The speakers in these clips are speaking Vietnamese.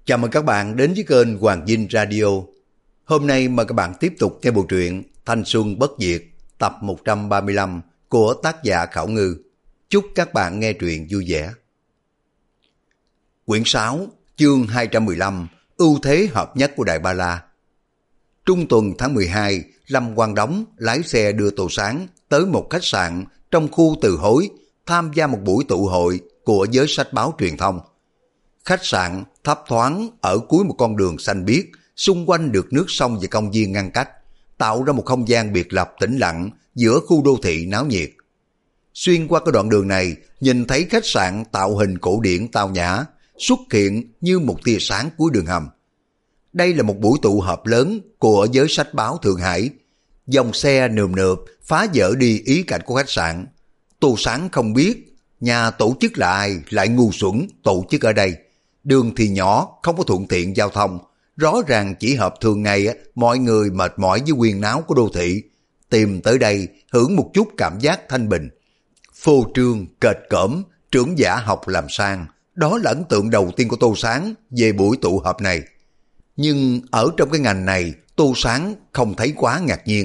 Chào mừng các bạn đến với kênh Hoàng Dinh Radio. Hôm nay mời các bạn tiếp tục nghe bộ truyện Thanh Xuân Bất Diệt tập 135 của tác giả Khảo Ngư. Chúc các bạn nghe truyện vui vẻ. Quyển 6, chương 215, ưu thế hợp nhất của Đại Ba La. Trung tuần tháng 12, Lâm Quang Đống lái xe đưa Tô Sáng tới một khách sạn trong khu Từ Hối tham gia một buổi tụ hội của giới sách báo truyền thông. Khách sạn thấp thoáng ở cuối một con đường xanh biếc, xung quanh được nước sông và công viên ngăn cách, tạo ra một không gian biệt lập tĩnh lặng giữa khu đô thị náo nhiệt. Xuyên qua cái đoạn đường này, nhìn thấy khách sạn tạo hình cổ điển tao nhã, xuất hiện như một tia sáng cuối đường hầm. Đây là một buổi tụ họp lớn của giới sách báo Thượng Hải. Dòng xe nườm nượp phá vỡ đi ý cảnh của khách sạn. Tô Sáng không biết nhà tổ chức là ai lại ngu xuẩn tổ chức ở đây. Đường thì nhỏ, không có thuận tiện giao thông. Rõ ràng chỉ hợp thường ngày mọi người mệt mỏi với huyên náo của đô thị, tìm tới đây hưởng một chút cảm giác thanh bình. Phô trương, kệch cỡm, trưởng giả học làm sang, đó là ấn tượng đầu tiên của Tô Sáng về buổi tụ họp này. Nhưng ở trong cái ngành này, Tô Sáng không thấy quá ngạc nhiên.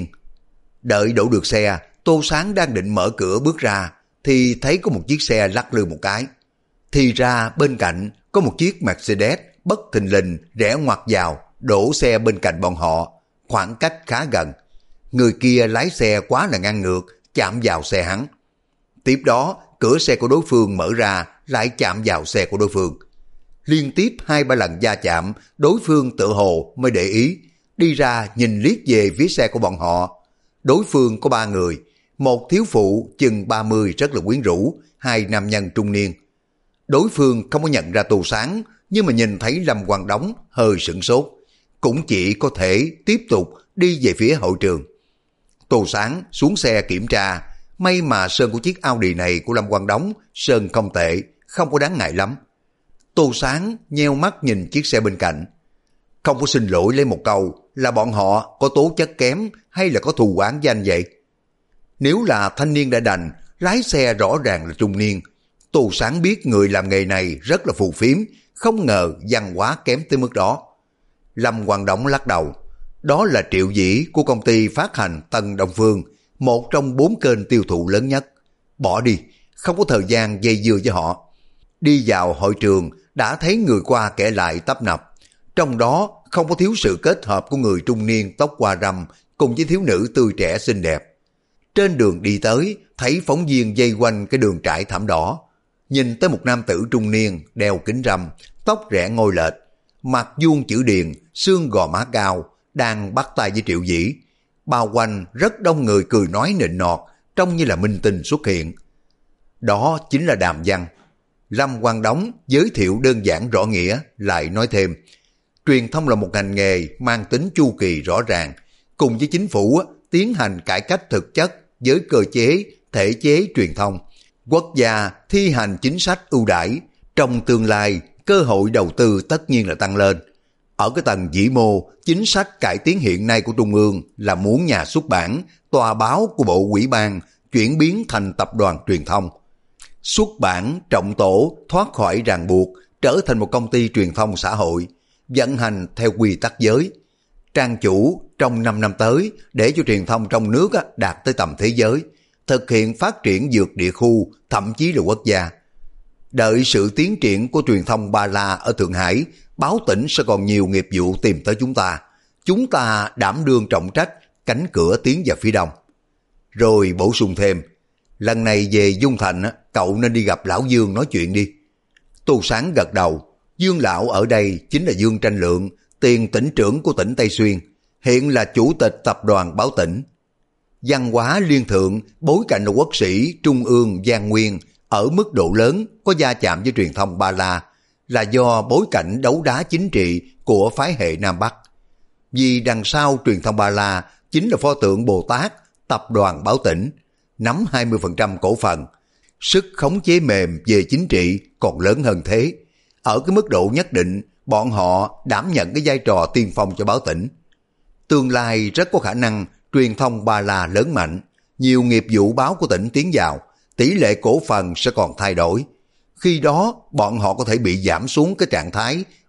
Đợi đổ được xe, Tô Sáng đang định mở cửa bước ra, thì thấy có một chiếc xe lắc lư một cái. Thì ra bên cạnh có một chiếc Mercedes bất thình lình rẽ ngoặt vào, đổ xe bên cạnh bọn họ, khoảng cách khá gần. Người kia lái xe quá là ngang ngược, chạm vào xe hắn. Tiếp đó, cửa xe của đối phương mở ra, lại chạm vào xe của đối phương. Liên tiếp 2-3 lần va chạm, đối phương tự hồ mới để ý, đi ra nhìn liếc về phía xe của bọn họ. Đối phương có 3 người, một thiếu phụ chừng 30 rất là quyến rũ, 2 nam nhân trung niên. Đối phương không có nhận ra Tô Sáng, nhưng mà nhìn thấy Lâm Quang Đống hơi sửng sốt, cũng chỉ có thể tiếp tục đi về phía hội trường. Tô Sáng xuống xe kiểm tra, may mà sơn của chiếc Audi này của Lâm Quang Đống sơn không tệ, không có đáng ngại lắm. Tô Sáng nheo mắt nhìn chiếc xe bên cạnh, không có xin lỗi lấy một câu là bọn họ có tố chất kém hay là có thù oán với anh vậy. Nếu là thanh niên đã đành, lái xe rõ ràng là trung niên. Tô Sáng biết người làm nghề này rất là phù phiếm, không ngờ văn hóa kém tới mức đó. Lâm Quang Đống lắc đầu, đó là triệu vĩ của công ty phát hành Tân Đông Phương, một trong 4 kênh tiêu thụ lớn nhất. Bỏ đi, không có thời gian dây dưa với họ. Đi vào hội trường đã thấy người qua kẻ lại tấp nập, trong đó không có thiếu sự kết hợp của người trung niên tóc hoa râm cùng với thiếu nữ tươi trẻ xinh đẹp. Trên đường đi tới, thấy phóng viên dây quanh cái đường trải thảm đỏ, nhìn tới một nam tử trung niên đeo kính râm, tóc rẽ ngôi lệch, mặt vuông chữ điền, xương gò má cao, đang bắt tay với Triệu Vĩ. Bao quanh rất đông người cười nói nịnh nọt, trông như là minh tinh xuất hiện. Đó chính là Đàm Văn. Lâm Quang Đống giới thiệu đơn giản rõ nghĩa, lại nói thêm, truyền thông là một ngành nghề mang tính chu kỳ rõ ràng, cùng với chính phủ tiến hành cải cách thực chất với cơ chế, thể chế truyền thông. Quốc gia thi hành chính sách ưu đãi, trong tương lai cơ hội đầu tư tất nhiên là tăng lên. Ở cái tầng vĩ mô, chính sách cải tiến hiện nay của Trung ương là muốn nhà xuất bản, tòa báo của Bộ Ủy ban chuyển biến thành tập đoàn truyền thông. Xuất bản trọng tổ thoát khỏi ràng buộc, trở thành một công ty truyền thông xã hội, vận hành theo quy tắc giới. Trang chủ trong 5 năm tới để cho truyền thông trong nước đạt tới tầm thế giới, thực hiện phát triển vượt địa khu, thậm chí là quốc gia. Đợi sự tiến triển của truyền thông Ba La ở Thượng Hải, báo tỉnh sẽ còn nhiều nghiệp vụ tìm tới chúng ta. Chúng ta đảm đương trọng trách, cánh cửa tiến vào phía đông. Rồi bổ sung thêm, lần này về Dung Thành, cậu nên đi gặp Lão Dương nói chuyện đi. Tô Sáng gật đầu. Dương Lão ở đây chính là Dương Tranh Lượng, tiền tỉnh trưởng của tỉnh Tây Xuyên, hiện là chủ tịch tập đoàn báo tỉnh. Văn hóa liên thượng, bối cảnh là quốc sĩ Trung ương Giang Nguyên, ở mức độ lớn có va chạm với truyền thông Ba La, là do bối cảnh đấu đá chính trị của phái hệ Nam Bắc. Vì đằng sau truyền thông Ba La chính là pho tượng Bồ Tát, tập đoàn báo tỉnh, nắm 20% cổ phần. Sức khống chế mềm về chính trị còn lớn hơn thế. Ở cái mức độ nhất định, bọn họ đảm nhận cái vai trò tiên phong cho báo tỉnh. Tương lai rất có khả năng truyền thông Ba La lớn mạnh, nhiều nghiệp vụ báo của tỉnh tiến vào, tỷ lệ cổ phần sẽ còn thay đổi. Khi đó, bọn họ có thể bị giảm xuống cái trạng thái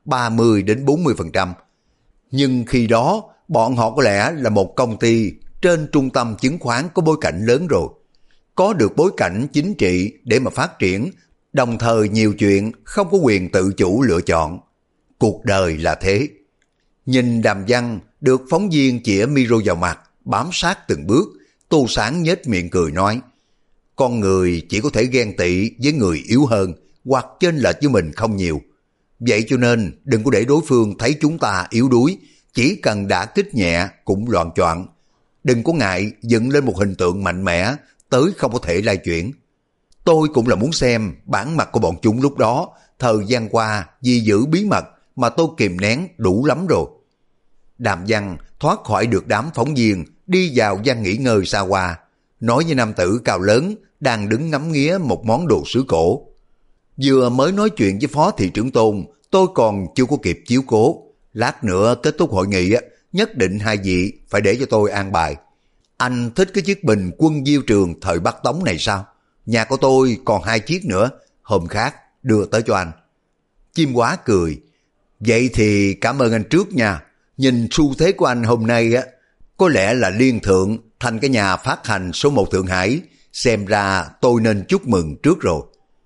30 đến 40%. Nhưng khi đó, bọn họ có lẽ là một công ty trên trung tâm chứng khoán có bối cảnh lớn rồi. Có được bối cảnh chính trị để mà phát triển, đồng thời nhiều chuyện không có quyền tự chủ lựa chọn. Cuộc đời là thế. Nhìn Đàm Văn được phóng viên chĩa micro vào mặt, bám sát từng bước, Tô Sáng nhếch miệng cười nói, con người chỉ có thể ghen tị với người yếu hơn hoặc chênh lệch với mình không nhiều. Vậy cho nên đừng có để đối phương thấy chúng ta yếu đuối, chỉ cần đả kích nhẹ cũng loạng choạng. Đừng có ngại dựng lên một hình tượng mạnh mẽ tới không có thể lai chuyển. Tôi cũng là muốn xem bản mặt của bọn chúng lúc đó. Thời gian qua vì giữ bí mật mà tôi kìm nén đủ lắm rồi. Đàm Văn thoát khỏi được đám phóng viên, đi vào gian nghỉ ngơi xa hoa, nói với nam tử cao lớn đang đứng ngắm nghía một món đồ sứ cổ. Vừa mới nói chuyện với Phó Thị trưởng Tôn, tôi còn chưa có kịp chiếu cố. Lát nữa kết thúc hội nghị nhất định hai vị phải để cho tôi an bài. Anh thích cái chiếc bình Quân Diêu Trường thời Bắc Tống này sao? Nhà của tôi còn 2 chiếc nữa, hôm khác đưa tới cho anh. Chim Hóa cười, vậy thì cảm ơn anh trước nha. Nhìn xu thế của anh hôm nay có lẽ là liên thượng thành cái nhà phát hành số 1 Thượng Hải, xem ra tôi nên chúc mừng trước rồi.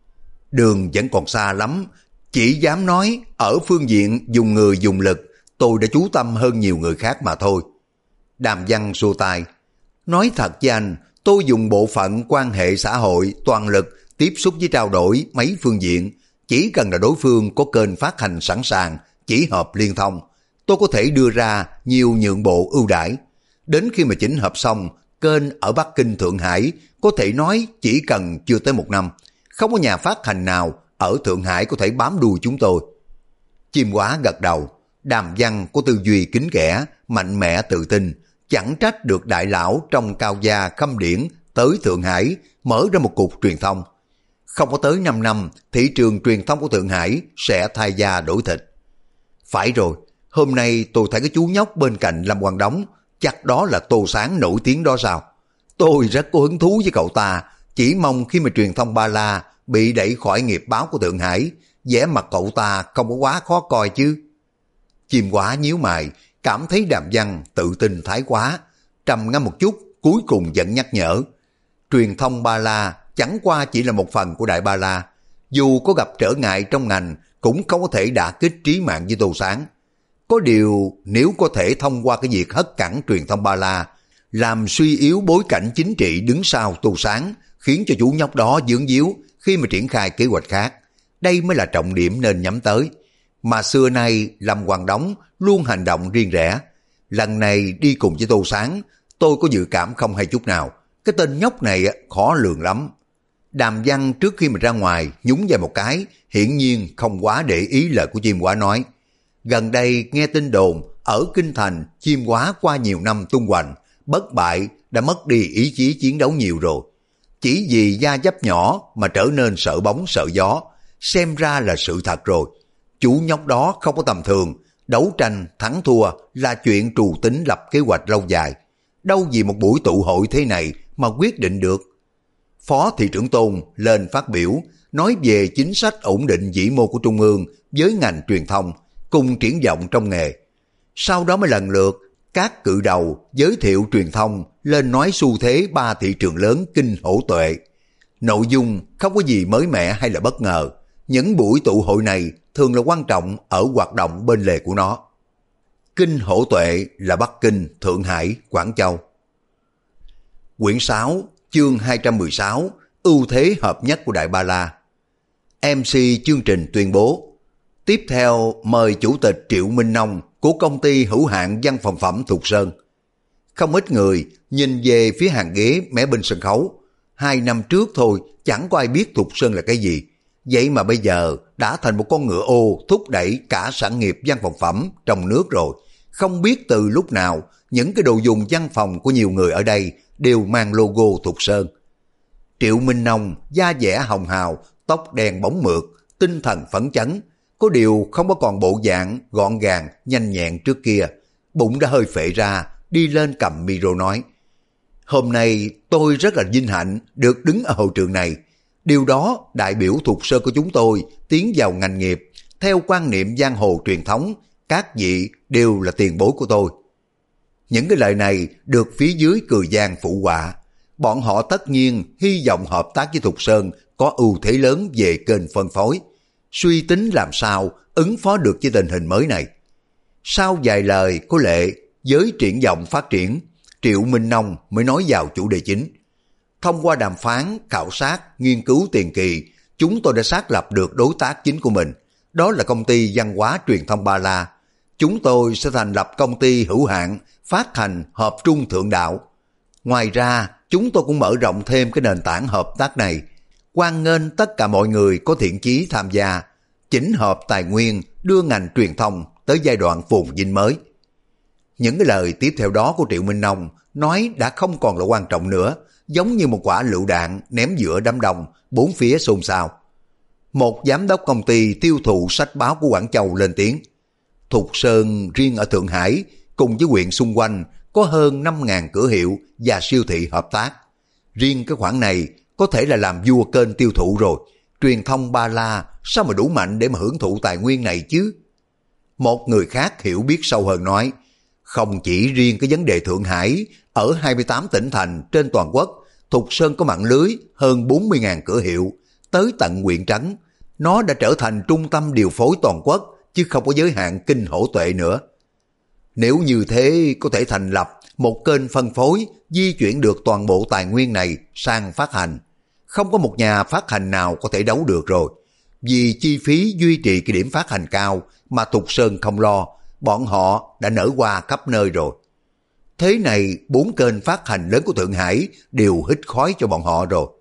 Đường vẫn còn xa lắm, chỉ dám nói ở phương diện dùng người dùng lực, tôi đã chú tâm hơn nhiều người khác mà thôi. Đàm Văn xua tay, nói thật với anh, tôi dùng bộ phận quan hệ xã hội toàn lực tiếp xúc với trao đổi mấy phương diện, chỉ cần là đối phương có kênh phát hành sẵn sàng, chỉ hợp liên thông, tôi có thể đưa ra nhiều nhượng bộ ưu đãi. Đến khi mà chỉnh hợp xong, kênh ở Bắc Kinh Thượng Hải có thể nói chỉ cần chưa tới 1 năm, không có nhà phát hành nào ở Thượng Hải có thể bám đuôi chúng tôi. Chim Hóa gật đầu, Đàm Văn có tư duy kín kẽ, mạnh mẽ tự tin, chẳng trách được đại lão trong Cao Gia Khâm Điển tới Thượng Hải mở ra một cục truyền thông. Không có tới 5 năm, thị trường truyền thông của Thượng Hải sẽ thay da đổi thịt. Phải rồi, hôm nay tôi thấy cái chú nhóc bên cạnh Lâm Quang Đống, chắc đó là Tô Sáng nổi tiếng đó sao? Tôi rất có hứng thú với cậu ta, chỉ mong khi mà truyền thông Ba La bị đẩy khỏi nghiệp báo của Thượng Hải, vẻ mặt cậu ta không có quá khó coi chứ. Chim Hóa nhíu mày, cảm thấy Đàm Văn tự tin thái quá, trầm ngâm một chút, cuối cùng vẫn nhắc nhở. Truyền thông Ba La chẳng qua chỉ là một phần của Đại Ba La, dù có gặp trở ngại trong ngành cũng không có thể đả kích trí mạng với Tô Sáng. Có điều nếu có thể thông qua cái việc hất cẳng truyền thông Ba La, làm suy yếu bối cảnh chính trị đứng sau Tô Sáng, khiến cho chú nhóc đó vướng víu khi mà triển khai kế hoạch khác, đây mới là trọng điểm nên nhắm tới. Mà xưa nay Lâm Quang Đống luôn hành động riêng rẽ. Lần này đi cùng với Tô Sáng, tôi có dự cảm không hay chút nào, cái tên nhóc này khó lường lắm. Đàm Văn trước khi mà ra ngoài nhún vai một cái, hiển nhiên không quá để ý lời của Chim Hóa nói. Gần đây nghe tin đồn ở Kinh Thành, Chim Hóa qua nhiều năm tung hoành, bất bại đã mất đi ý chí chiến đấu nhiều rồi. Chỉ vì da dấp nhỏ mà trở nên sợ bóng sợ gió, xem ra là sự thật rồi. Chú nhóc đó không có tầm thường, đấu tranh thắng thua là chuyện trù tính lập kế hoạch lâu dài. Đâu vì một buổi tụ hội thế này mà quyết định được. Phó Thị trưởng Tôn lên phát biểu, nói về chính sách ổn định vĩ mô của Trung ương với ngành truyền thông, cùng triển vọng trong nghề. Sau đó mới lần lượt các cự đầu giới thiệu truyền thông lên nói xu thế 3 thị trường lớn kinh hổ tuệ. Nội dung không có gì mới mẻ hay là bất ngờ. Những buổi tụ hội này thường là quan trọng ở hoạt động bên lề của nó. Kinh hổ tuệ là Bắc Kinh, Thượng Hải, Quảng Châu. Quyển 6, chương 216, ưu thế hợp nhất của Đại Ba La. MC chương trình tuyên bố. Tiếp theo mời Chủ tịch Triệu Minh Nông của công ty hữu hạn văn phòng phẩm Thục Sơn. Không ít người nhìn về phía hàng ghế mé bên sân khấu. 2 năm trước thôi chẳng có ai biết Thục Sơn là cái gì. Vậy mà bây giờ đã thành một con ngựa ô thúc đẩy cả sản nghiệp văn phòng phẩm trong nước rồi. Không biết từ lúc nào những cái đồ dùng văn phòng của nhiều người ở đây đều mang logo Thục Sơn. Triệu Minh Nông da dẻ hồng hào, tóc đen bóng mượt, tinh thần phấn chấn, có điều không có còn bộ dạng gọn gàng nhanh nhẹn trước kia. Bụng đã hơi phệ ra, đi lên cầm micro nói: Hôm nay tôi rất là vinh hạnh được đứng ở hội trường này. Điều đó đại biểu Thục Sơn của chúng tôi tiến vào ngành nghiệp, theo quan niệm giang hồ truyền thống, các vị đều là tiền bối của tôi. Những cái lời này được phía dưới cười gian phụ họa. Bọn họ tất nhiên hy vọng hợp tác với Thục Sơn có ưu thế lớn về kênh phân phối, suy tính làm sao ứng phó được với tình hình mới này. Sau vài lời có lệ với triển vọng phát triển, Triệu Minh Nông mới nói vào chủ đề chính. Thông qua đàm phán, khảo sát, nghiên cứu tiền kỳ, chúng tôi đã xác lập được đối tác chính của mình. Đó là công ty văn hóa truyền thông Ba La. Chúng tôi sẽ thành lập công ty hữu hạn, phát hành hợp trung thượng đạo. Ngoài ra, chúng tôi cũng mở rộng thêm cái nền tảng hợp tác này. Hoan nghênh tất cả mọi người có thiện chí tham gia, chỉnh hợp tài nguyên, đưa ngành truyền thông tới giai đoạn phồn vinh mới. Những cái lời tiếp theo đó của Triệu Minh Nông nói đã không còn là quan trọng nữa, giống như một quả lựu đạn ném giữa đám đông, bốn phía xôn xao. Một giám đốc công ty tiêu thụ sách báo của Quảng Châu lên tiếng. Thục Sơn riêng ở Thượng Hải cùng với huyện xung quanh có hơn 5.000 cửa hiệu và siêu thị hợp tác. Riêng cái khoản này có thể là làm vua kênh tiêu thụ rồi. Truyền thông Ba La sao mà đủ mạnh để mà hưởng thụ tài nguyên này chứ? Một người khác hiểu biết sâu hơn nói, không chỉ riêng cái vấn đề Thượng Hải, ở 28 tỉnh thành trên toàn quốc, Thục Sơn có mạng lưới hơn 40.000 cửa hiệu, tới tận huyện trấn. Nó đã trở thành trung tâm điều phối toàn quốc, chứ không có giới hạn kinh hổ tuệ nữa. Nếu như thế có thể thành lập một kênh phân phối, di chuyển được toàn bộ tài nguyên này sang phát hành. Không có một nhà phát hành nào có thể đấu được rồi. Vì chi phí duy trì cái điểm phát hành cao mà Thục Sơn không lo, bọn họ đã nở qua khắp nơi rồi. Thế này 4 kênh phát hành lớn của Thượng Hải đều hít khói cho bọn họ rồi.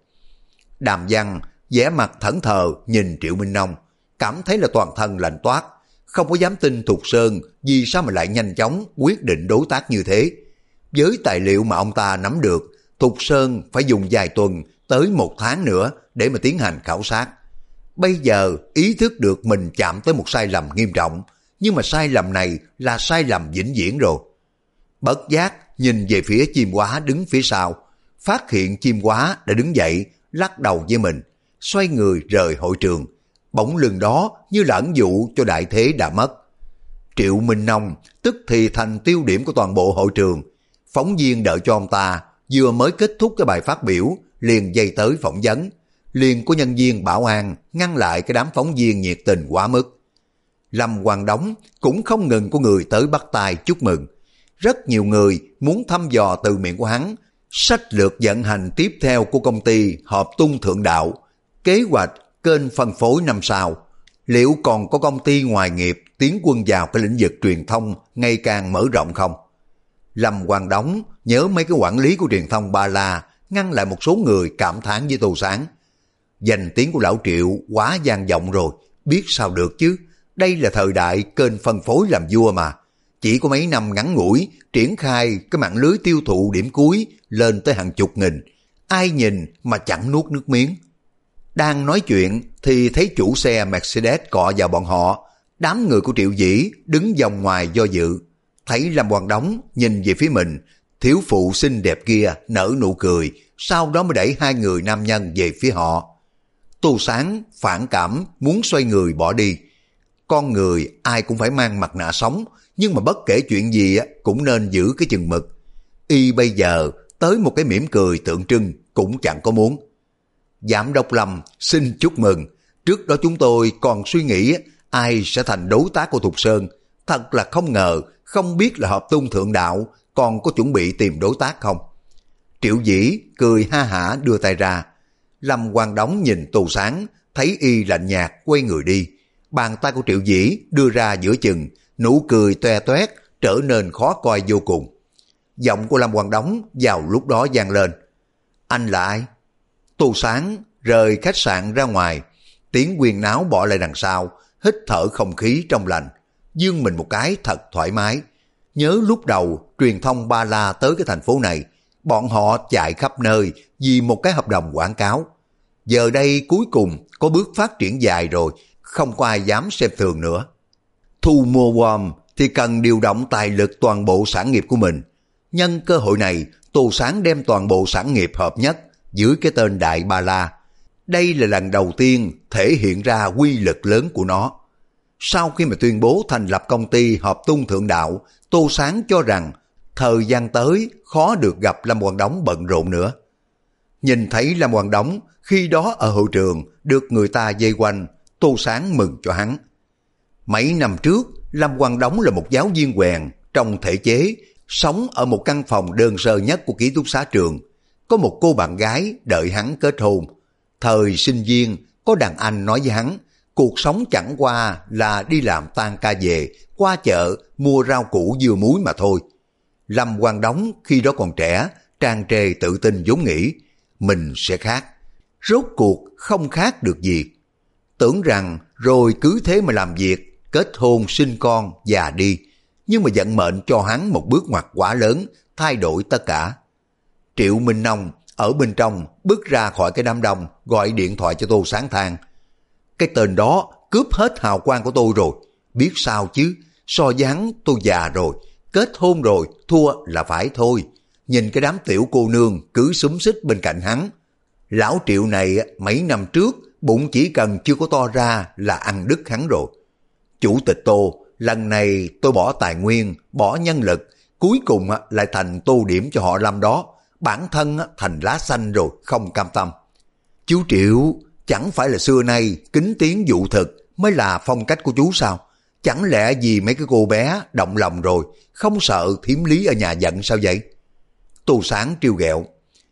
Đàm Văn vẻ mặt thẫn thờ nhìn Triệu Minh Nông, cảm thấy là toàn thân lạnh toát, không có dám tin Thục Sơn vì sao mà lại nhanh chóng quyết định đối tác như thế. Với tài liệu mà ông ta nắm được, Thục Sơn phải dùng vài tuần tới 1 tháng nữa để mà tiến hành khảo sát. Bây giờ ý thức được mình chạm tới một sai lầm nghiêm trọng, nhưng mà sai lầm này là sai lầm vĩnh viễn rồi. Bất giác nhìn về phía chim hóa đứng phía sau, phát hiện chim hóa đã đứng dậy, lắc đầu với mình, xoay người rời hội trường. Bóng lưng đó như là ẩn dụ cho đại thế đã mất. Triệu Minh Nông tức thì thành tiêu điểm của toàn bộ hội trường. Phóng viên đợi cho ông ta vừa mới kết thúc cái bài phát biểu, liền dây tới phỏng vấn. Liền có nhân viên bảo an ngăn lại cái đám phóng viên nhiệt tình quá mức. Lâm Quang Đống cũng không ngừng có người tới bắt tay chúc mừng. Rất nhiều người muốn thăm dò từ miệng của hắn sách lược vận hành tiếp theo của công ty Hợp Tung Thượng Đạo, kế hoạch kênh phân phối năm sau. Liệu còn có công ty ngoài nghiệp tiến quân vào cái lĩnh vực truyền thông ngày càng mở rộng không? Lâm Quang Đống nhớ mấy cái quản lý của truyền thông Ba La ngăn lại một số người cảm thán với Tô Sáng. Danh tiếng của lão Triệu quá vang vọng rồi, biết sao được chứ. Đây là thời đại kênh phân phối làm vua mà. Chỉ có mấy năm ngắn ngủi triển khai cái mạng lưới tiêu thụ điểm cuối lên tới hàng chục nghìn. Ai nhìn mà chẳng nuốt nước miếng. Đang nói chuyện thì thấy chủ xe Mercedes cọ vào bọn họ. Đám người của Triệu Dĩ đứng vòng ngoài do dự. Thấy Lâm Quang Đống nhìn về phía mình, thiếu phụ xinh đẹp kia nở nụ cười, sau đó mới đẩy 2 người nam nhân về phía họ. Tô Sáng phản cảm muốn xoay người bỏ đi. Con người ai cũng phải mang mặt nạ sống, nhưng mà bất kể chuyện gì cũng nên giữ cái chừng mực. Y bây giờ tới một cái mỉm cười tượng trưng cũng chẳng có muốn. Giám đốc Lâm xin chúc mừng. Trước đó chúng tôi còn suy nghĩ ai sẽ thành đối tác của Thục Sơn. Thật là không ngờ, không biết là Hợp Tung Thượng Đạo còn có chuẩn bị tìm đối tác không. Triệu Dĩ cười ha hả đưa tay ra. Lâm Quang Đống nhìn Tô Sáng, thấy y lạnh nhạt quay người đi. Bàn tay của Triệu Dĩ đưa ra giữa chừng, nụ cười toe toét trở nên khó coi vô cùng. Giọng của Lâm Quang Đống vào lúc đó vang lên. Anh là ai? Tô Sáng rời khách sạn ra ngoài, tiếng huyên náo bỏ lại đằng sau, hít thở không khí trong lành, dương mình một cái thật thoải mái. Nhớ lúc đầu truyền thông Ba La tới cái thành phố này, bọn họ chạy khắp nơi vì một cái hợp đồng quảng cáo. Giờ đây cuối cùng có bước phát triển dài rồi, không có ai dám xem thường nữa. Thu mua bom thì cần điều động tài lực toàn bộ sản nghiệp của mình. Nhân cơ hội này, Tô Sáng đem toàn bộ sản nghiệp hợp nhất dưới cái tên Đại Ba La. Đây là lần đầu tiên thể hiện ra quy lực lớn của nó. Sau khi mà tuyên bố thành lập công ty Hợp Tung Thượng Đạo, Tô Sáng cho rằng thời gian tới khó được gặp Lâm Quang Đống bận rộn nữa. Nhìn thấy Lâm Quang Đống khi đó ở hội trường được người ta vây quanh, Tô Sáng mừng cho hắn. Mấy năm trước, Lâm Quang Đống là một giáo viên quèn trong thể chế, sống ở một căn phòng đơn sơ nhất của ký túc xá trường. Có một cô bạn gái đợi hắn kết hôn. Thời sinh viên, có đàn anh nói với hắn, cuộc sống chẳng qua là đi làm tan ca về, qua chợ mua rau củ dưa muối mà thôi. Lâm Quang Đống khi đó còn trẻ, tràn trề tự tin vốn nghĩ mình sẽ khác. Rốt cuộc không khác được gì. Tưởng rằng rồi cứ thế mà làm việc, kết hôn sinh con, già đi. Nhưng mà vận mệnh cho hắn một bước ngoặt quá lớn, thay đổi tất cả. Triệu Minh Nông ở bên trong bước ra khỏi cái đám đông, gọi điện thoại cho Tô Sáng than: cái tên đó cướp hết hào quang của tôi rồi. Biết sao chứ, so với hắn tôi già rồi, kết hôn rồi, thua là phải thôi. Nhìn cái đám tiểu cô nương cứ xúm xít bên cạnh hắn. Lão Triệu này mấy năm trước, bụng chỉ cần chưa có to ra là ăn đứt hắn rồi. Chủ tịch Tô, lần này tôi bỏ tài nguyên, bỏ nhân lực, cuối cùng lại thành tô điểm cho họ Lâm đó. Bản thân thành lá xanh rồi, không cam tâm. Chú Triệu, chẳng phải là xưa nay kính tiếng dụ thực mới là phong cách của chú sao? Chẳng lẽ vì mấy cái cô bé động lòng rồi, không sợ thím Lý ở nhà giận sao vậy? Tô Sáng trêu ghẹo: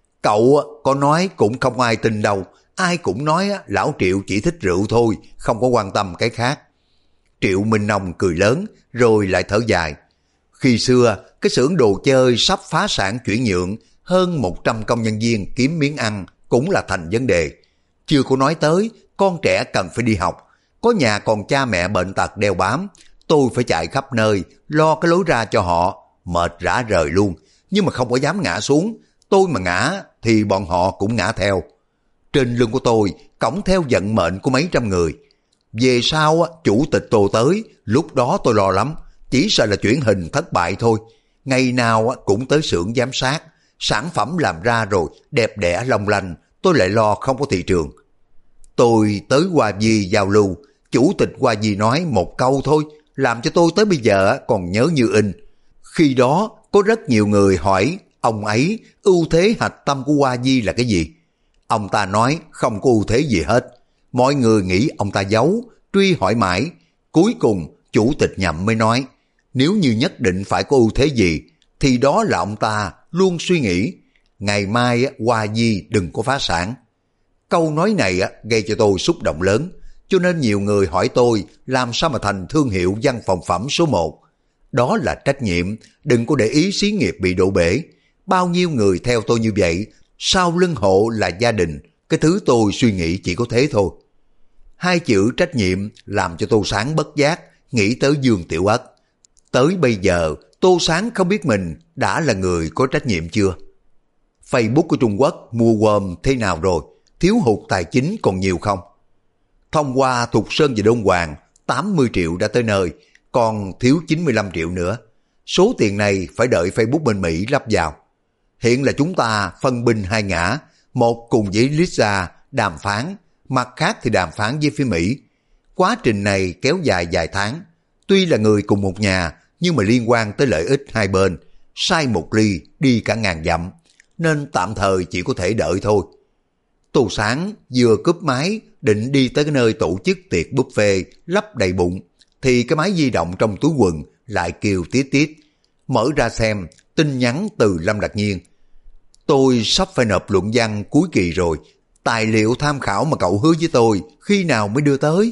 cậu có nói cũng không ai tin đâu, ai cũng nói lão Triệu chỉ thích rượu thôi, không có quan tâm cái khác. Triệu Minh Nông cười lớn rồi lại thở dài. Khi xưa, cái xưởng đồ chơi sắp phá sản chuyển nhượng, hơn 100 công nhân viên kiếm miếng ăn cũng là thành vấn đề. Chưa có nói tới, con trẻ cần phải đi học, có nhà còn cha mẹ bệnh tật đeo bám, tôi phải chạy khắp nơi, lo cái lối ra cho họ, mệt rã rời luôn, nhưng mà không có dám ngã xuống, tôi mà ngã thì bọn họ cũng ngã theo. Trên lưng của tôi cõng theo vận mệnh của mấy trăm người. Về sau chủ tịch Tô tới, lúc đó tôi lo lắm, chỉ sợ là chuyển hình thất bại thôi. Ngày nào cũng tới xưởng giám sát, sản phẩm làm ra rồi đẹp đẽ long lanh, tôi lại lo không có thị trường. Tôi tới Hoa Di giao lưu, chủ tịch Hoa Di nói một câu thôi, làm cho tôi tới bây giờ còn nhớ như in. Khi đó có rất nhiều người hỏi ông ấy ưu thế hạch tâm của Hoa Di là cái gì. Ông ta nói không có ưu thế gì hết. Mọi người nghĩ ông ta giấu, truy hỏi mãi. Cuối cùng chủ tịch Nhậm mới nói, nếu như nhất định phải có ưu thế gì, thì đó là ông ta luôn suy nghĩ, ngày mai Hoa Di đừng có phá sản. Câu nói này gây cho tôi xúc động lớn, cho nên nhiều người hỏi tôi làm sao mà thành thương hiệu văn phòng phẩm số 1. Đó là trách nhiệm, đừng có để ý xí nghiệp bị đổ bể. Bao nhiêu người theo tôi như vậy, sau lưng hộ là gia đình, cái thứ tôi suy nghĩ chỉ có thế thôi. Hai chữ trách nhiệm làm cho Tô Sáng bất giác nghĩ tới Dương Tiểu Ất. Tới bây giờ, Tô Sáng không biết mình đã là người có trách nhiệm chưa. Facebook của Trung Quốc mua gom thế nào rồi, thiếu hụt tài chính còn nhiều không? Thông qua Thục Sơn và Đôn Hoàng, 80 triệu đã tới nơi, còn thiếu 95 triệu nữa. Số tiền này phải đợi Facebook bên Mỹ lắp vào. Hiện là chúng ta phân binh hai ngã, một cùng với Lisa đàm phán, mặt khác thì đàm phán với phía Mỹ. Quá trình này kéo dài vài tháng. Tuy là người cùng một nhà, nhưng mà liên quan tới lợi ích hai bên. Sai một ly, đi cả ngàn dặm. Nên tạm thời chỉ có thể đợi thôi. Tô Sáng vừa cúp máy, định đi tới cái nơi tổ chức tiệc buffet lấp đầy bụng, thì cái máy di động trong túi quần lại kêu tít tít. Mở ra xem, tin nhắn từ Lâm Lạc Nhiên. Tôi sắp phải nộp luận văn cuối kỳ rồi, tài liệu tham khảo mà cậu hứa với tôi khi nào mới đưa tới?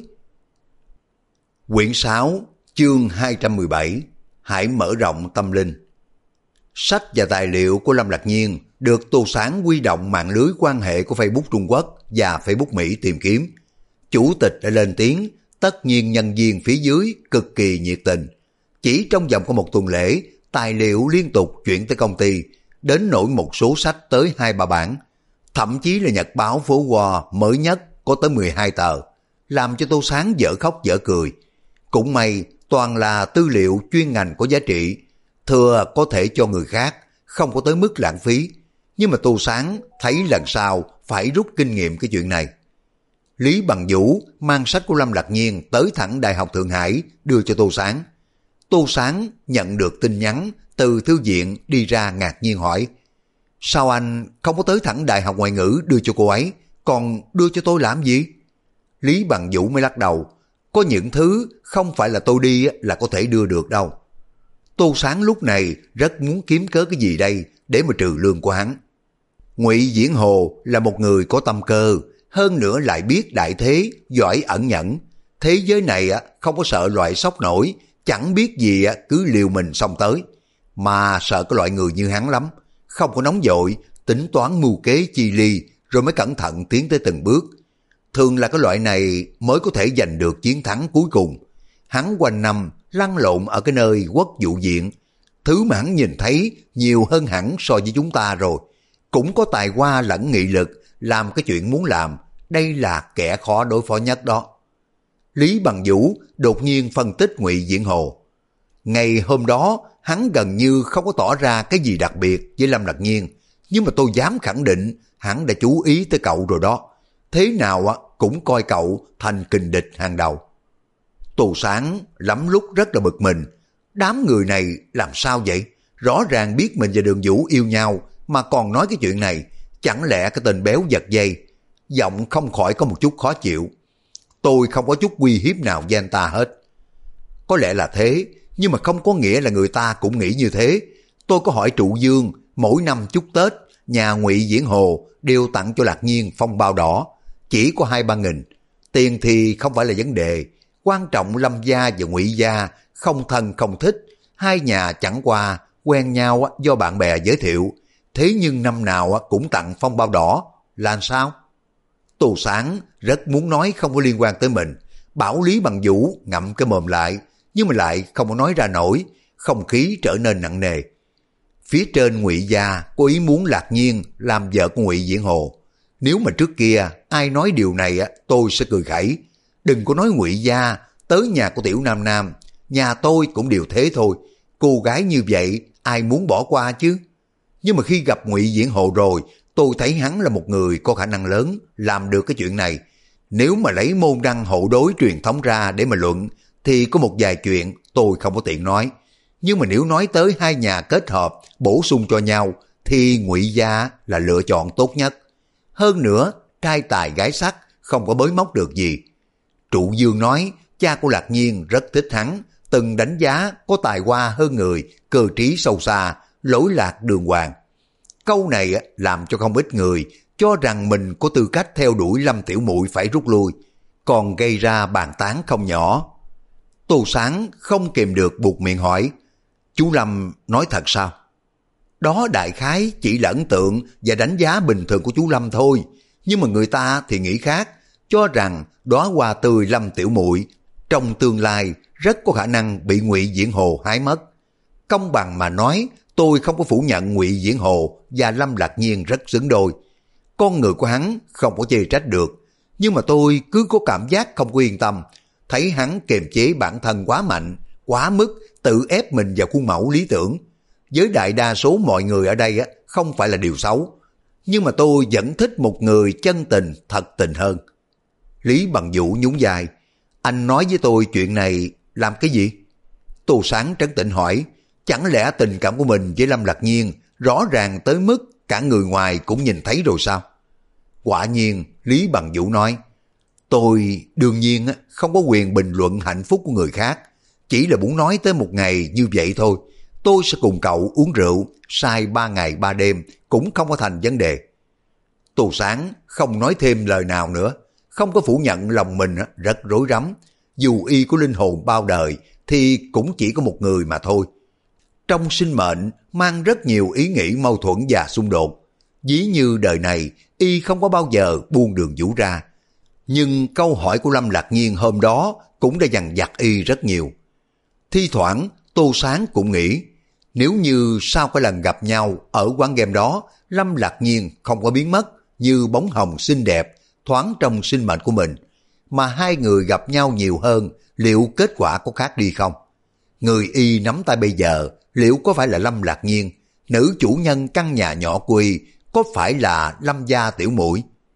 Quyển 6, chương 217, hãy mở rộng tâm linh. Sách và tài liệu của Lâm Lạc Nhiên được Tô Sáng huy động mạng lưới quan hệ của Facebook Trung Quốc và Facebook Mỹ tìm kiếm. Chủ tịch đã lên tiếng, tất nhiên nhân viên phía dưới cực kỳ nhiệt tình. Chỉ trong vòng có một tuần lễ, tài liệu liên tục chuyển tới công ty, đến nỗi một số sách tới 2-3 bản. Thậm chí là nhật báo Phố Hoa mới nhất có tới 12 tờ, làm cho Tô Sáng dở khóc dở cười. Cũng may toàn là tư liệu chuyên ngành có giá trị, thừa có thể cho người khác, không có tới mức lãng phí. Nhưng mà Tô Sáng thấy lần sau phải rút kinh nghiệm cái chuyện này. Lý Bằng Vũ mang sách của Lâm Lạc Nhiên tới thẳng Đại học Thượng Hải đưa cho Tô Sáng. Tô Sáng nhận được tin nhắn từ thư viện đi ra ngạc nhiên hỏi: sao anh không có tới thẳng Đại học Ngoại ngữ đưa cho cô ấy, còn đưa cho tôi làm gì? Lý Bằng Vũ mới lắc đầu: có những thứ không phải là tôi đi là có thể đưa được đâu. Tô Sáng lúc này rất muốn kiếm cớ cái gì đây để mà trừ lương của hắn. Ngụy Diễn Hồ là một người có tâm cơ, hơn nữa lại biết đại thế, giỏi ẩn nhẫn. Thế giới này không có sợ loại sốc nổi, chẳng biết gì cứ liều mình xông tới. Mà sợ cái loại người như hắn lắm, không có nóng vội, tính toán mưu kế chi ly rồi mới cẩn thận tiến tới từng bước. Thường là cái loại này mới có thể giành được chiến thắng cuối cùng. Hắn quanh năm lăn lộn ở cái nơi quốc vụ viện, thứ mà hắn nhìn thấy nhiều hơn hẳn so với chúng ta rồi. Cũng có tài hoa lẫn nghị lực, làm cái chuyện muốn làm, đây là kẻ khó đối phó nhất đó. Lý Bằng Vũ đột nhiên phân tích Ngụy Diễn Hồ. Ngày hôm đó, hắn gần như không có tỏ ra cái gì đặc biệt với Lâm Lạc Nhiên, nhưng mà tôi dám khẳng định hắn đã chú ý tới cậu rồi đó. Thế nào cũng coi cậu thành kình địch hàng đầu. Tô Sáng lắm lúc rất là bực mình. Đám người này làm sao vậy? Rõ ràng biết mình và Đường Vũ yêu nhau mà còn nói cái chuyện này, chẳng lẽ cái tên béo giật dây? Giọng không khỏi có một chút khó chịu. Tôi không có chút uy hiếp nào với anh ta hết. Có lẽ là thế, nhưng mà không có nghĩa là người ta cũng nghĩ như thế. Tôi có hỏi Trụ Dương, mỗi năm chúc Tết, nhà Ngụy Diễn Hồ đều tặng cho Lạc Nhiên phong bao đỏ, chỉ có 2-3 nghìn. Tiền thì không phải là vấn đề, quan trọng Lâm gia và Ngụy gia không thân không thích, hai nhà chẳng qua quen nhau do bạn bè giới thiệu. Thế nhưng năm nào cũng tặng phong bao đỏ, là sao? Tô Sáng rất muốn nói không có liên quan tới mình, bảo Lý Bằng Vũ ngậm cái mồm lại, nhưng mà lại không có nói ra nổi, không khí trở nên nặng nề. Phía trên Ngụy gia có ý muốn Lạc Nhiên làm vợ của Ngụy Diễn Hồ. Nếu mà trước kia ai nói điều này tôi sẽ cười khẩy. Đừng có nói Ngụy gia, tới nhà của Tiểu Nam Nam, nhà tôi cũng đều thế thôi. Cô gái như vậy ai muốn bỏ qua chứ? Nhưng mà khi gặp Ngụy Diễn Hồ rồi, tôi thấy hắn là một người có khả năng lớn làm được cái chuyện này. Nếu mà lấy môn đăng hộ đối truyền thống ra để mà luận thì có một vài chuyện tôi không có tiện nói. Nhưng mà nếu nói tới hai nhà kết hợp bổ sung cho nhau thì Ngụy gia là lựa chọn tốt nhất. Hơn nữa, trai tài gái sắc không có bới móc được gì. Trụ Dương nói cha của Lạc Nhiên rất thích hắn, từng đánh giá có tài hoa hơn người, cơ trí sâu xa, lỗi lạc đường hoàng. Câu này làm cho không ít người cho rằng mình có tư cách theo đuổi Lâm tiểu muội phải rút lui, còn gây ra bàn tán không nhỏ. Tô Sáng không kìm được buột miệng hỏi: chú Lâm nói thật sao? Đó đại khái chỉ là ấn tượng và đánh giá bình thường của chú Lâm thôi, nhưng mà người ta thì nghĩ khác, cho rằng đóa hoa tươi Lâm tiểu muội trong tương lai rất có khả năng bị Ngụy Diễn Hồ hái mất. Công bằng mà nói, tôi không có phủ nhận Ngụy Diễn Hồ và Lâm Lạc Nhiên rất xứng đôi. Con người của hắn không có chê trách được, nhưng mà tôi cứ có cảm giác không có yên tâm, thấy hắn kiềm chế bản thân quá mạnh, quá mức tự ép mình vào khuôn mẫu lý tưởng. Với đại đa số mọi người ở đây không phải là điều xấu, nhưng mà tôi vẫn thích một người chân tình, thật tình hơn. Lý Bằng Vũ nhún vai: anh nói với tôi chuyện này làm cái gì? Tô Sáng trấn tĩnh hỏi: chẳng lẽ tình cảm của mình với Lâm Lạc Nhiên rõ ràng tới mức cả người ngoài cũng nhìn thấy rồi sao? Quả nhiên, Lý Bằng Vũ nói: tôi đương nhiên không có quyền bình luận hạnh phúc của người khác, chỉ là muốn nói tới một ngày như vậy thôi. Tôi sẽ cùng cậu uống rượu, sai 3 ngày 3 đêm cũng không có thành vấn đề. Tô Sáng không nói thêm lời nào nữa, không có phủ nhận lòng mình rất rối rắm. Dù y có linh hồn bao đời thì cũng chỉ có một người mà thôi. Trong sinh mệnh mang rất nhiều ý nghĩ mâu thuẫn và xung đột. Ví như đời này y không có bao giờ buông Đường Vũ ra. Nhưng câu hỏi của Lâm Lạc Nhiên hôm đó cũng đã dằn vặt y rất nhiều. Thi thoảng Tô Sáng cũng nghĩ, nếu như sau cái lần gặp nhau ở quán game đó, Lâm Lạc Nhiên không có biến mất như bóng hồng xinh đẹp thoáng trong sinh mệnh của mình, mà hai người gặp nhau nhiều hơn, liệu kết quả có khác đi không? Người y nắm tay bây giờ liệu có phải là Lâm Lạc Nhiên, nữ chủ nhân căn nhà nhỏ quỳ có phải là Lâm gia tiểu muội?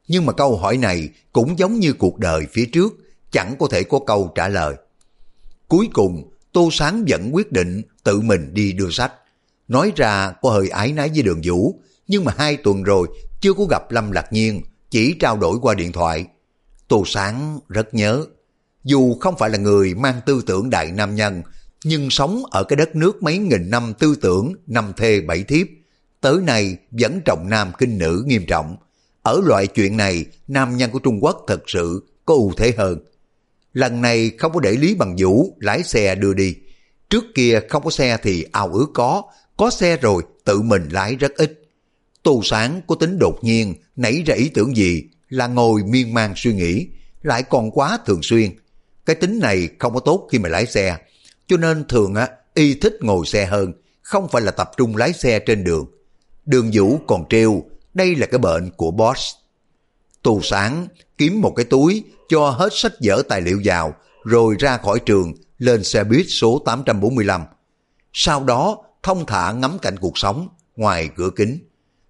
Nhưng mà câu hỏi này cũng giống như cuộc đời phía trước, chẳng có thể có câu trả lời. Cuối cùng, Tô Sáng vẫn quyết định tự mình đi đưa sách. Nói ra có hơi áy náy với Đường Vũ, nhưng mà 2 tuần rồi chưa có gặp Lâm Lạc Nhiên, chỉ trao đổi qua điện thoại. Tô Sáng rất nhớ. Dù không phải là người mang tư tưởng đại nam nhân, nhưng sống ở cái đất nước mấy nghìn năm tư tưởng 5 thê 7 thiếp, tới nay vẫn trọng nam khinh nữ nghiêm trọng. Ở loại chuyện này, nam nhân của Trung Quốc thật sự có ưu thế hơn. Lần này không có để Lý Bằng Vũ lái xe đưa đi. Trước kia không có xe thì ao ước có xe rồi tự mình lái rất ít. Tô Sáng có tính đột nhiên nảy ra ý tưởng gì là ngồi miên man suy nghĩ, lại còn quá thường xuyên. Cái tính này không có tốt khi mà lái xe, cho nên thường y thích ngồi xe hơn, không phải là tập trung lái xe trên đường. Đường Vũ còn trêu, đây là cái bệnh của boss. Tô Sáng kiếm một cái túi, cho hết sách vở tài liệu vào, rồi ra khỏi trường, lên xe buýt số 845. Sau đó, thông thả ngắm cảnh cuộc sống, ngoài cửa kính.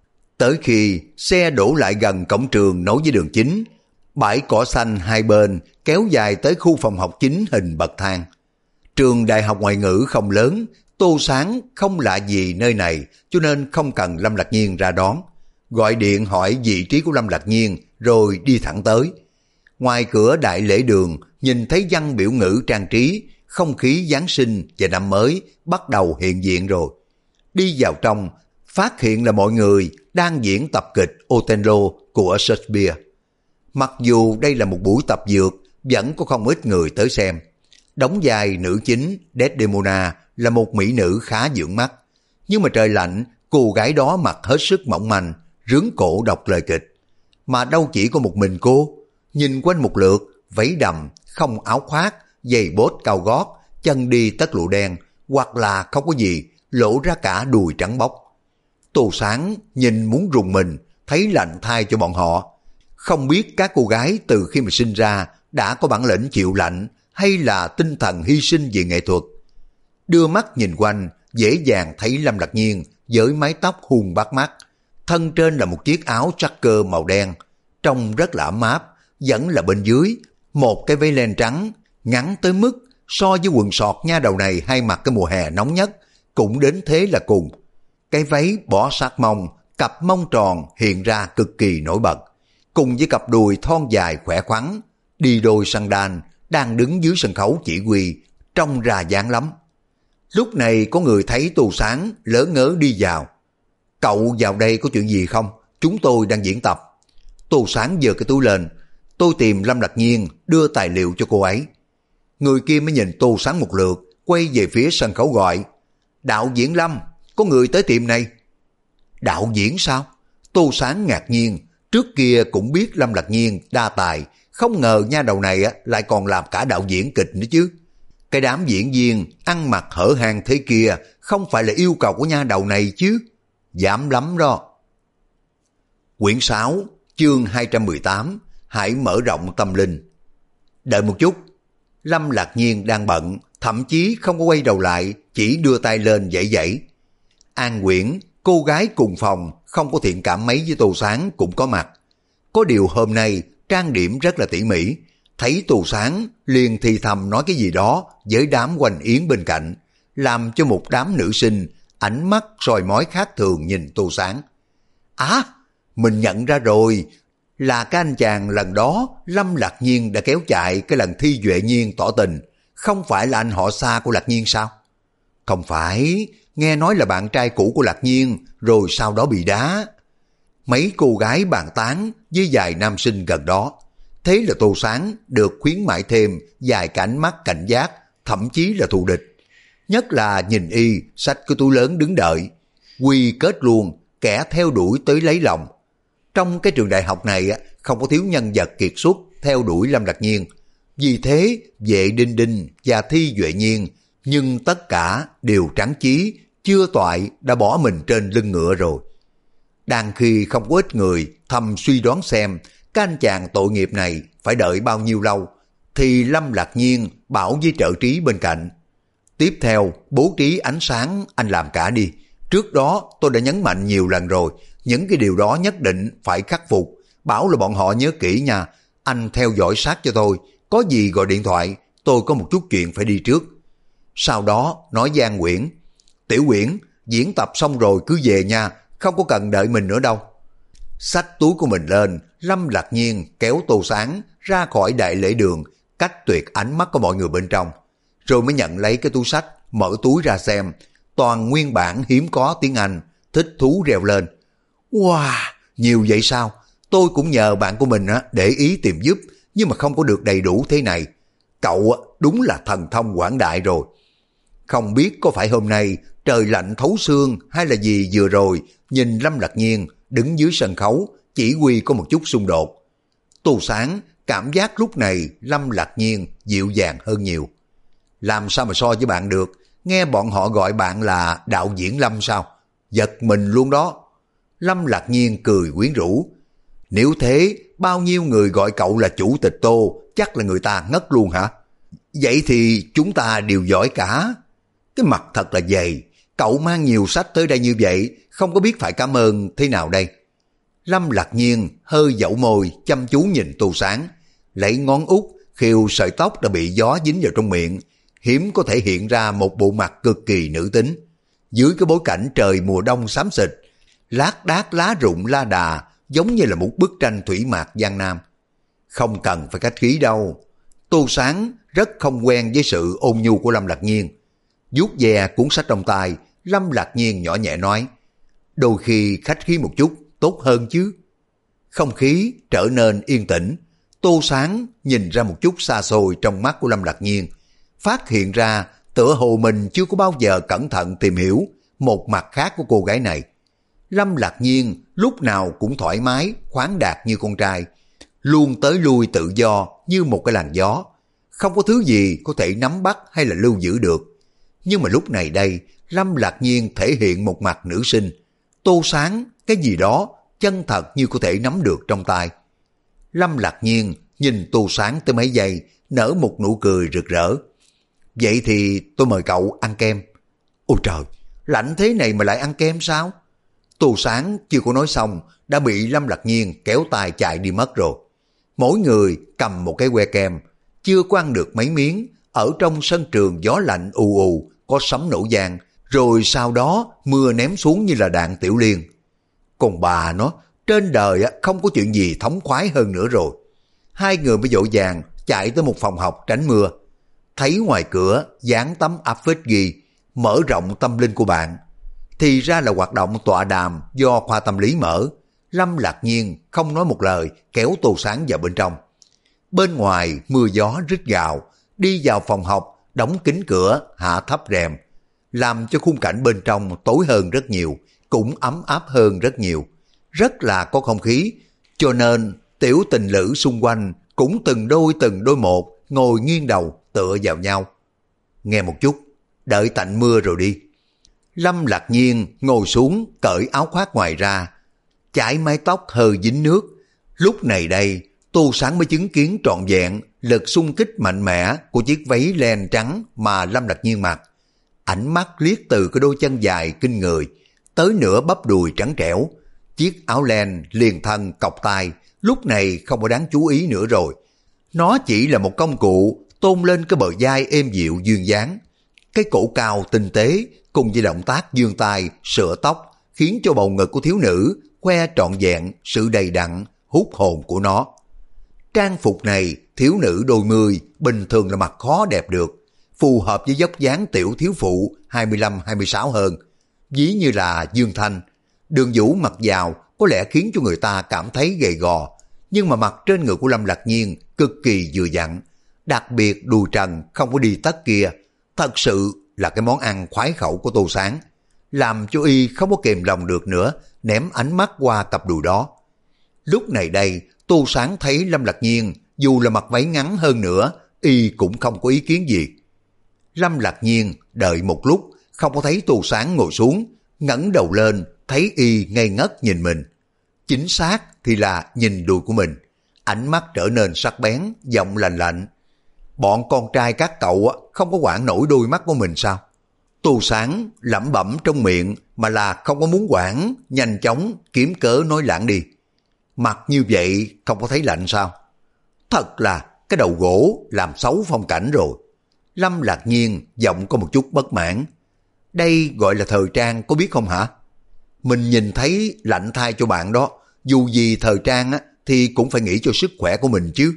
Tới khi xe đổ lại gần cổng trường nối với đường chính, bãi cỏ xanh hai bên kéo dài tới khu phòng học chính hình bậc thang. Trường đại học ngoại ngữ không lớn, Tô Sáng không lạ gì nơi này, cho nên không cần Lâm Lạc Nhiên ra đón. Gọi điện hỏi vị trí của Lâm Lạc Nhiên, rồi đi thẳng tới. Ngoài cửa đại lễ đường, nhìn thấy văn biểu ngữ trang trí, không khí Giáng sinh và năm mới bắt đầu hiện diện rồi. Đi vào trong, phát hiện là mọi người đang diễn tập kịch Othello của Shakespeare. Mặc dù đây là một buổi tập dược, vẫn có không ít người tới xem. Đóng vai nữ chính Desdemona là một mỹ nữ khá dưỡng mắt. Nhưng mà trời lạnh, cô gái đó mặc hết sức mỏng manh, rướn cổ đọc lời kịch. Mà đâu chỉ có một mình cô, nhìn quanh một lượt, váy đầm, không áo khoác, giày bốt cao gót, chân đi tất lụa đen, hoặc là không có gì, lộ ra cả đùi trắng bóc. Tô Sáng nhìn muốn rùng mình, thấy lạnh thai cho bọn họ. Không biết các cô gái từ khi mà sinh ra đã có bản lĩnh chịu lạnh hay là tinh thần hy sinh vì nghệ thuật. Đưa mắt nhìn quanh, dễ dàng thấy Lâm Lạc Nhiên với mái tóc hung bắt mắt. Thân trên là một chiếc áo tracker màu đen, trông rất là ấm áp, vẫn là bên dưới một cái váy len trắng, ngắn tới mức so với quần sọt nha đầu này hay mặc cái mùa hè nóng nhất, cũng đến thế là cùng. Cái váy bỏ sát mông, cặp mông tròn hiện ra cực kỳ nổi bật, cùng với cặp đùi thon dài khỏe khoắn, đi đôi sandal, đang đứng dưới sân khấu chỉ huy, trông ra dáng lắm. Lúc này có người thấy Tô Sáng lỡ ngớ đi vào. Cậu vào đây có chuyện gì không? Chúng tôi đang diễn tập. Tô Sáng giơ cái túi lên. Tôi tìm Lâm Lạc Nhiên đưa tài liệu cho cô ấy. Người kia mới nhìn Tô Sáng một lượt, quay về phía sân khấu gọi. Đạo diễn Lâm, có người tới tiệm này. Đạo diễn sao? Tô Sáng ngạc nhiên. Trước kia cũng biết Lâm Lạc Nhiên đa tài, không ngờ nha đầu này lại còn làm cả đạo diễn kịch nữa chứ. Cái đám diễn viên ăn mặc hở hang thế kia không phải là yêu cầu của nha đầu này chứ. Dám lắm đó. Quyển 6, chương 218, hãy mở rộng tâm linh. Đợi một chút. Lâm Lạc Nhiên đang bận, thậm chí không có quay đầu lại, chỉ đưa tay lên vẫy vẫy. An Quyển, cô gái cùng phòng, không có thiện cảm mấy với Tô Sáng cũng có mặt. Có điều hôm nay trang điểm rất là tỉ mỉ, thấy Tô Sáng liền thì thầm nói cái gì đó với đám Hoành Yến bên cạnh, làm cho một đám nữ sinh ánh mắt soi mói khác thường nhìn Tô Sáng. À, mình nhận ra rồi, là cái anh chàng lần đó Lâm Lạc Nhiên đã kéo chạy cái lần thi Duệ Nhiên tỏ tình, không phải là anh họ xa của Lạc Nhiên sao? Không phải, nghe nói là bạn trai cũ của Lạc Nhiên, rồi sau đó bị đá. Mấy cô gái bàn tán với vài nam sinh gần đó. Thế là Tô Sáng được khuyến mãi thêm vài cái ánh mắt cảnh giác, thậm chí là thù địch. Nhất là nhìn y xách cái túi lớn đứng đợi, quy kết luôn, kẻ theo đuổi tới lấy lòng. Trong cái trường đại học này không có thiếu nhân vật kiệt xuất theo đuổi Lâm Lạc Nhiên. Vì thế Vệ Đinh Đinh và Thi Duệ Nhiên, nhưng tất cả đều trắng chí, chưa toại đã bỏ mình trên lưng ngựa rồi. Đang khi không có ít người thầm suy đoán xem cái anh chàng tội nghiệp này phải đợi bao nhiêu lâu, thì Lâm Lạc Nhiên bảo với trợ trí bên cạnh. Tiếp theo, bố trí ánh sáng anh làm cả đi. Trước đó tôi đã nhấn mạnh nhiều lần rồi, những cái điều đó nhất định phải khắc phục, bảo là bọn họ nhớ kỹ nha, anh theo dõi sát cho tôi, có gì gọi điện thoại, tôi có một chút chuyện phải đi trước. Sau đó nói với An Quyển, Tiểu Quyển, diễn tập xong rồi cứ về nha, không có cần đợi mình nữa đâu. Xách túi của mình lên, Lâm Lạc Nhiên kéo Tô Sáng ra khỏi đại lễ đường, cách tuyệt ánh mắt của mọi người bên trong, rồi mới nhận lấy cái túi xách, mở túi ra xem, toàn nguyên bản hiếm có tiếng Anh, thích thú reo lên. Wow, nhiều vậy sao? Tôi cũng nhờ bạn của mình để ý tìm giúp, nhưng mà không có được đầy đủ thế này. Cậu đúng là thần thông quảng đại rồi. Không biết có phải hôm nay trời lạnh thấu xương hay là gì vừa rồi, nhìn Lâm Lạc Nhiên đứng dưới sân khấu, chỉ huy có một chút xung đột. Tô Sáng cảm giác lúc này Lâm Lạc Nhiên dịu dàng hơn nhiều. Làm sao mà so với bạn được, nghe bọn họ gọi bạn là đạo diễn Lâm sao? Giật mình luôn đó. Lâm Lạc Nhiên cười quyến rũ. Nếu thế, bao nhiêu người gọi cậu là chủ tịch Tô, chắc là người ta ngất luôn hả? Vậy thì chúng ta đều giỏi cả. Cái mặt thật là dày, cậu mang nhiều sách tới đây như vậy, không có biết phải cảm ơn thế nào đây. Lâm Lạc Nhiên hơi dẫu môi, chăm chú nhìn Tô Sáng, lấy ngón út khiêu sợi tóc đã bị gió dính vào trong miệng, hiếm có thể hiện ra một bộ mặt cực kỳ nữ tính. Dưới cái bối cảnh trời mùa đông xám xịt, lác đác lá rụng la đà, giống như là một bức tranh thủy mạc Giang Nam. Không cần phải khách khí đâu. Tô Sáng rất không quen với sự ôn nhu của Lâm Lạc Nhiên. Vuốt ve cuốn sách trong tay, Lâm Lạc Nhiên nhỏ nhẹ nói, đôi khi khách khí một chút tốt hơn chứ. Không khí trở nên yên tĩnh. Tô Sáng nhìn ra một chút xa xôi trong mắt của Lâm Lạc Nhiên, phát hiện ra tựa hồ mình chưa có bao giờ cẩn thận tìm hiểu một mặt khác của cô gái này. Lâm Lạc Nhiên lúc nào cũng thoải mái, khoáng đạt như con trai, luôn tới lui tự do như một cái làn gió, không có thứ gì có thể nắm bắt hay là lưu giữ được. Nhưng mà lúc này đây, Lâm Lạc Nhiên thể hiện một mặt nữ sinh, Tô Sáng cái gì đó chân thật như có thể nắm được trong tay. Lâm Lạc Nhiên nhìn Tô Sáng tới mấy giây, nở một nụ cười rực rỡ. Vậy thì tôi mời cậu ăn kem. Ôi trời, lạnh thế này mà lại ăn kem sao? Tô Sáng chưa có nói xong, đã bị Lâm Lạc Nhiên kéo tay chạy đi mất rồi. Mỗi người cầm một cái que kem, chưa có ăn được mấy miếng, ở trong sân trường gió lạnh ù ù, có sấm nổ vang, rồi sau đó mưa ném xuống như là đạn tiểu liên. Còn bà nó, trên đời không có chuyện gì thống khoái hơn nữa rồi. Hai người mới vội vàng chạy tới một phòng học tránh mưa. Thấy ngoài cửa dán tấm áp phích ghi, mở rộng tâm linh của bạn. Thì ra là hoạt động tọa đàm do khoa tâm lý mở. Lâm Lạc Nhiên không nói một lời, kéo Tô Sáng vào bên trong. Bên ngoài mưa gió rít gào, đi vào phòng học, đóng kín cửa, hạ thấp rèm, làm cho khung cảnh bên trong tối hơn rất nhiều, cũng ấm áp hơn rất nhiều, rất là có không khí. Cho nên tiểu tình lữ xung quanh cũng từng đôi một ngồi nghiêng đầu tựa vào nhau. Nghe một chút, đợi tạnh mưa rồi đi. Lâm Lạc Nhiên ngồi xuống cởi áo khoác ngoài ra, chải mái tóc hơi dính nước. Lúc này đây, Tô Sáng mới chứng kiến trọn vẹn lực xung kích mạnh mẽ của chiếc váy len trắng mà Lâm Lạc Nhiên mặc. Ánh mắt liếc từ cái đôi chân dài kinh người tới nửa bắp đùi trắng trẻo. Chiếc áo len liền thân cọc tai lúc này không có đáng chú ý nữa rồi. Nó chỉ là một công cụ tôn lên cái bờ vai êm dịu duyên dáng. Cái cổ cao tinh tế cùng với động tác giương tay sửa tóc khiến cho bầu ngực của thiếu nữ khoe trọn vẹn sự đầy đặn hút hồn của nó. Trang phục này thiếu nữ đôi mươi bình thường là mặc khó đẹp được, phù hợp với dốc dáng tiểu thiếu phụ 25-26 hơn. Ví như là Dương Thanh, đường vũ mặc vào có lẽ khiến cho người ta cảm thấy gầy gò, nhưng mà mặc trên người của Lâm Lạc Nhiên cực kỳ vừa vặn, đặc biệt đùi trần không có đi tất kia, thật sự là cái món ăn khoái khẩu của Tô Sáng, làm cho y không có kềm lòng được nữa, ném ánh mắt qua cặp đùi đó. Lúc này đây, Tô Sáng thấy Lâm Lạc Nhiên dù là mặc váy ngắn hơn nữa, y cũng không có ý kiến gì. Lâm Lạc Nhiên đợi một lúc, không có thấy Tô Sáng ngồi xuống, ngẩng đầu lên, thấy y ngây ngất nhìn mình. Chính xác thì là nhìn đùi của mình, ánh mắt trở nên sắc bén, giọng lạnh lạnh. Bọn con trai các cậu không có quản nổi đôi mắt của mình sao? Tô Sáng lẩm bẩm trong miệng mà là không có muốn quản, nhanh chóng kiếm cớ nói lảng đi. Mặc như vậy không có thấy lạnh sao? Thật là cái đầu gỗ làm xấu phong cảnh rồi. Lâm Lạc Nhiên giọng có một chút bất mãn. Đây gọi là thời trang có biết không hả? Mình nhìn thấy lạnh thay cho bạn đó. Dù gì thời trang á, thì cũng phải nghĩ cho sức khỏe của mình chứ.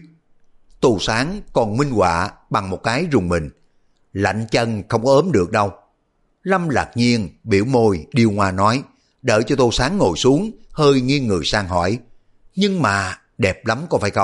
Tô Sáng còn minh họa bằng một cái rùng mình. Lạnh chân không có ốm được đâu. Lâm Lạc Nhiên biểu môi điêu ngoa nói, đợi cho Tô Sáng ngồi xuống, hơi nghiêng người sang hỏi. Nhưng mà đẹp lắm có phải không?